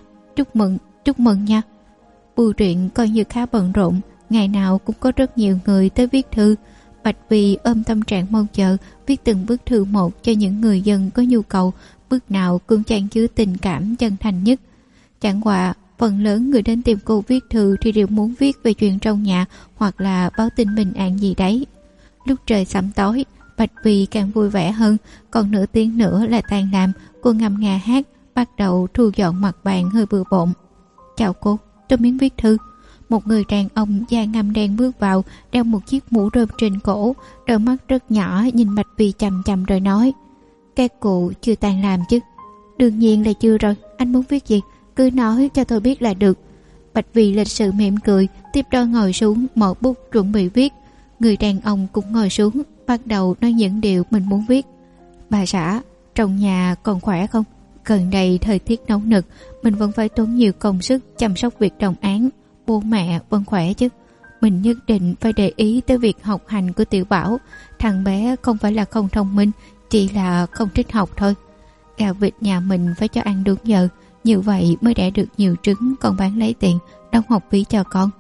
chúc mừng nha. Bưu điện coi như khá bận rộn, ngày nào cũng có rất nhiều người tới viết thư. Bạch Vi ôm tâm trạng mong chờ, viết từng bức thư một cho những người dân có nhu cầu, bức nào cũng chan chứa tình cảm chân thành nhất. Chẳng qua phần lớn người đến tìm cô viết thư thì đều muốn viết về chuyện trong nhà hoặc là báo tin bình an gì đấy. Lúc trời sẩm tối, Bạch Vi càng vui vẻ hơn. Còn nửa tiếng nữa là tan làm, cô ngâm nga hát, bắt đầu thu dọn mặt bàn hơi bừa bộn. Chào cô, tôi muốn viết thư. Một người đàn ông da ngăm đen bước vào, đeo một chiếc mũ rơm trên cổ, đôi mắt rất nhỏ nhìn Bạch Vi chằm chằm rồi nói. Các cụ chưa tan làm chứ? Đương nhiên là chưa rồi, anh muốn viết gì? Cứ nói cho tôi biết là được. Bạch Vi lịch sự mỉm cười, tiếp đó ngồi xuống mở bút chuẩn bị viết. Người đàn ông cũng ngồi xuống, bắt đầu nói những điều mình muốn viết. Bà xã, trong nhà còn khỏe không? Gần đây thời tiết nóng nực, mình vẫn phải tốn nhiều công sức chăm sóc việc đồng án. Bố mẹ vẫn khỏe chứ? Mình nhất định phải để ý tới việc học hành của Tiểu Bảo. Thằng bé không phải là không thông minh, chỉ là không thích học thôi. Gà vịt nhà mình phải cho ăn đúng giờ, như vậy mới đẻ được nhiều trứng, còn bán lấy tiền đóng học phí cho con.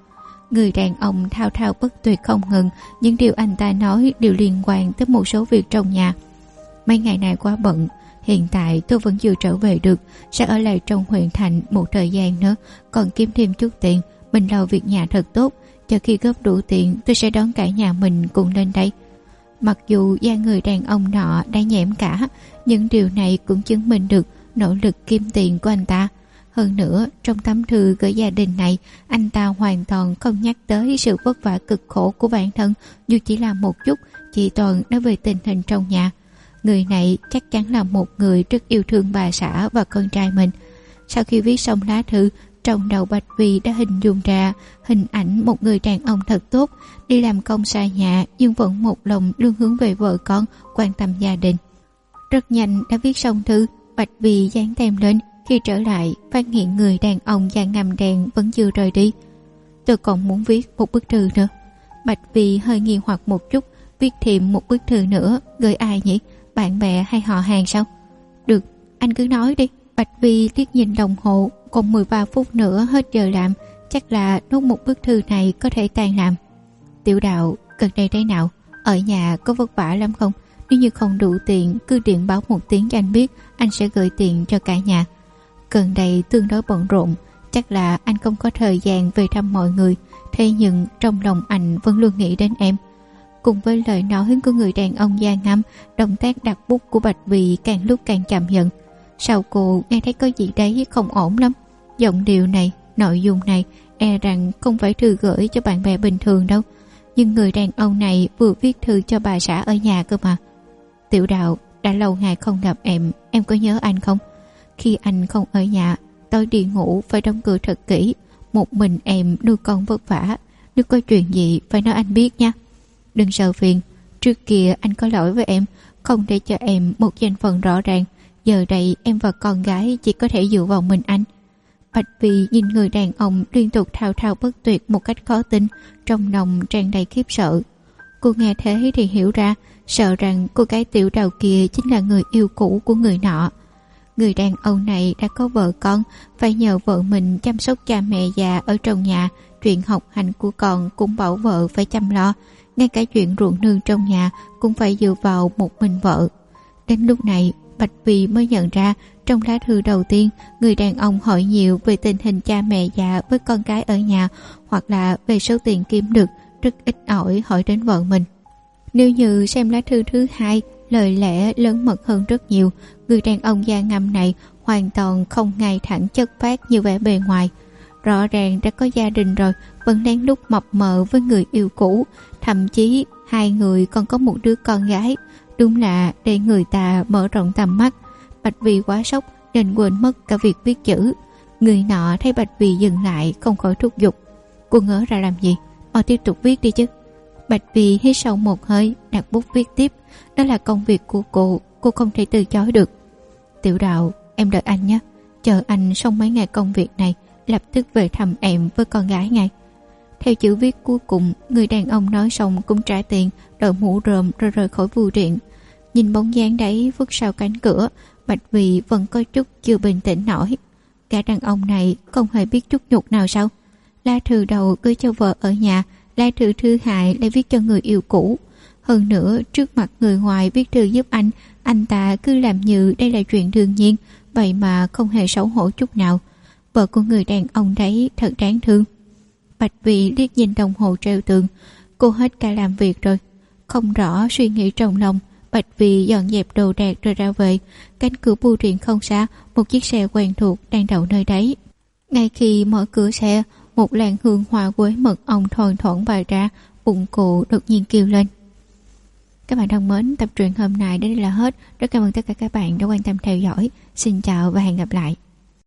Người đàn ông thao thao bất tuyệt không ngừng, những điều anh ta nói đều liên quan tới một số việc trong nhà. Mấy ngày này quá bận, hiện tại tôi vẫn chưa trở về được, sẽ ở lại trong huyện thành một thời gian nữa, còn kiếm thêm chút tiền, mình lo việc nhà thật tốt. Chờ khi góp đủ tiền, tôi sẽ đón cả nhà mình cùng lên đây. Mặc dù da người đàn ông nọ đã nhẽm cả, nhưng điều này cũng chứng minh được nỗ lực kiếm tiền của anh ta. Hơn nữa, trong tấm thư gửi gia đình này, anh ta hoàn toàn không nhắc tới sự vất vả cực khổ của bản thân, dù chỉ là một chút, chỉ toàn nói về tình hình trong nhà. Người này chắc chắn là một người rất yêu thương bà xã và con trai mình. Sau khi viết xong lá thư, trong đầu Bạch Vi đã hình dung ra hình ảnh một người đàn ông thật tốt, đi làm công xa nhà nhưng vẫn một lòng luôn hướng về vợ con, quan tâm gia đình. Rất nhanh đã viết xong thư, Bạch Vi dán tem lên. Khi trở lại, phát hiện người đàn ông da ngăm đen vẫn chưa rời đi. Tôi còn muốn viết một bức thư nữa. Bạch Vi hơi nghi hoặc một chút, viết thêm một bức thư nữa, gửi ai nhỉ? Bạn bè hay họ hàng sao? Được, anh cứ nói đi. Bạch Vi liếc nhìn đồng hồ, còn 13 phút nữa hết giờ làm, chắc là nốt một bức thư này có thể tan làm. Tiểu Đạo, gần đây thế nào? Ở nhà có vất vả lắm không? Nếu như không đủ tiền, cứ điện báo một tiếng cho anh biết, anh sẽ gửi tiền cho cả nhà. Gần đây tương đối bận rộn, chắc là anh không có thời gian về thăm mọi người, thế nhưng trong lòng anh vẫn luôn nghĩ đến em. Cùng với lời nói của người đàn ông da ngăm, động tác đặt bút của Bạch Vi càng lúc càng chậm dần. Sao cô nghe thấy có gì đấy không ổn lắm? Giọng điệu này, nội dung này e rằng không phải thư gửi cho bạn bè bình thường đâu. Nhưng người đàn ông này vừa viết thư cho bà xã ở nhà cơ mà. Tiểu Đạo, đã lâu ngày không gặp em có nhớ anh không? Khi anh không ở nhà, tôi đi ngủ phải đóng cửa thật kỹ. Một mình em nuôi con vất vả, nếu có chuyện gì phải nói anh biết nha. Đừng sợ phiền, trước kia anh có lỗi với em, không để cho em một danh phận rõ ràng. Giờ đây em và con gái chỉ có thể dựa vào mình anh. Bạch Vi nhìn người đàn ông liên tục thao thao bất tuyệt một cách khó tin, trong lòng tràn đầy khiếp sợ. Cô nghe thế thì hiểu ra, sợ rằng cô gái Tiểu Đào kia chính là người yêu cũ của người nọ. Người đàn ông này đã có vợ con, phải nhờ vợ mình chăm sóc cha mẹ già ở trong nhà, chuyện học hành của con cũng bảo vợ phải chăm lo, ngay cả chuyện ruộng nương trong nhà cũng phải dựa vào một mình vợ. Đến lúc này, Bạch Vi mới nhận ra trong lá thư đầu tiên, người đàn ông hỏi nhiều về tình hình cha mẹ già với con cái ở nhà, hoặc là về số tiền kiếm được, rất ít ỏi hỏi đến vợ mình. Nếu như xem lá thư thứ hai, lời lẽ lớn mật hơn rất nhiều. Người đàn ông da ngăm này hoàn toàn không ngay thẳng chất phác như vẻ bề ngoài. Rõ ràng đã có gia đình rồi, vẫn lén lút mập mờ với người yêu cũ, thậm chí hai người còn có một đứa con gái. Đúng là để người ta mở rộng tầm mắt. Bạch Vi quá sốc nên quên mất cả việc viết chữ. Người nọ thấy Bạch Vi dừng lại không khỏi thúc giục. Cô ngỡ ra làm gì? Mau tiếp tục viết đi chứ. Bạch Vi hít sâu một hơi, đặt bút viết tiếp. Đó là công việc của cô không thể từ chối được. Tiểu Đạo, em đợi anh nhé. Chờ anh xong mấy ngày công việc này, lập tức về thăm em với con gái ngay. Theo chữ viết cuối cùng, người đàn ông nói xong cũng trả tiền, đội mũ rơm rồi rời khỏi bưu điện. Nhìn bóng dáng đấy vứt sau cánh cửa, Bạch Vi vẫn có chút chưa bình tĩnh nổi. Cả đàn ông này không hề biết chút nhục nào sao? Lá thư đầu gửi cho vợ ở nhà, lá thư thứ hai lại viết cho người yêu cũ. Hơn nữa, trước mặt người ngoài viết thư giúp anh ta cứ làm như đây là chuyện đương nhiên, vậy mà không hề xấu hổ chút nào. Vợ của người đàn ông đấy thật đáng thương. Bạch Vi liếc nhìn đồng hồ treo tường, cô hết cả làm việc rồi. Không rõ suy nghĩ trong lòng, Bạch Vi dọn dẹp đồ đạc rồi ra về. Cánh cửa bưu điện không xa, một chiếc xe quen thuộc đang đậu nơi đấy. Ngay khi mở cửa xe, một làn hương hoa quế mật ong thoang thoảng bay ra, bụng cô đột nhiên kêu lên. Các bạn thân mến, tập truyện hôm nay đến đây là hết. Rất cảm ơn tất cả các bạn đã quan tâm theo dõi. Xin chào và hẹn gặp lại.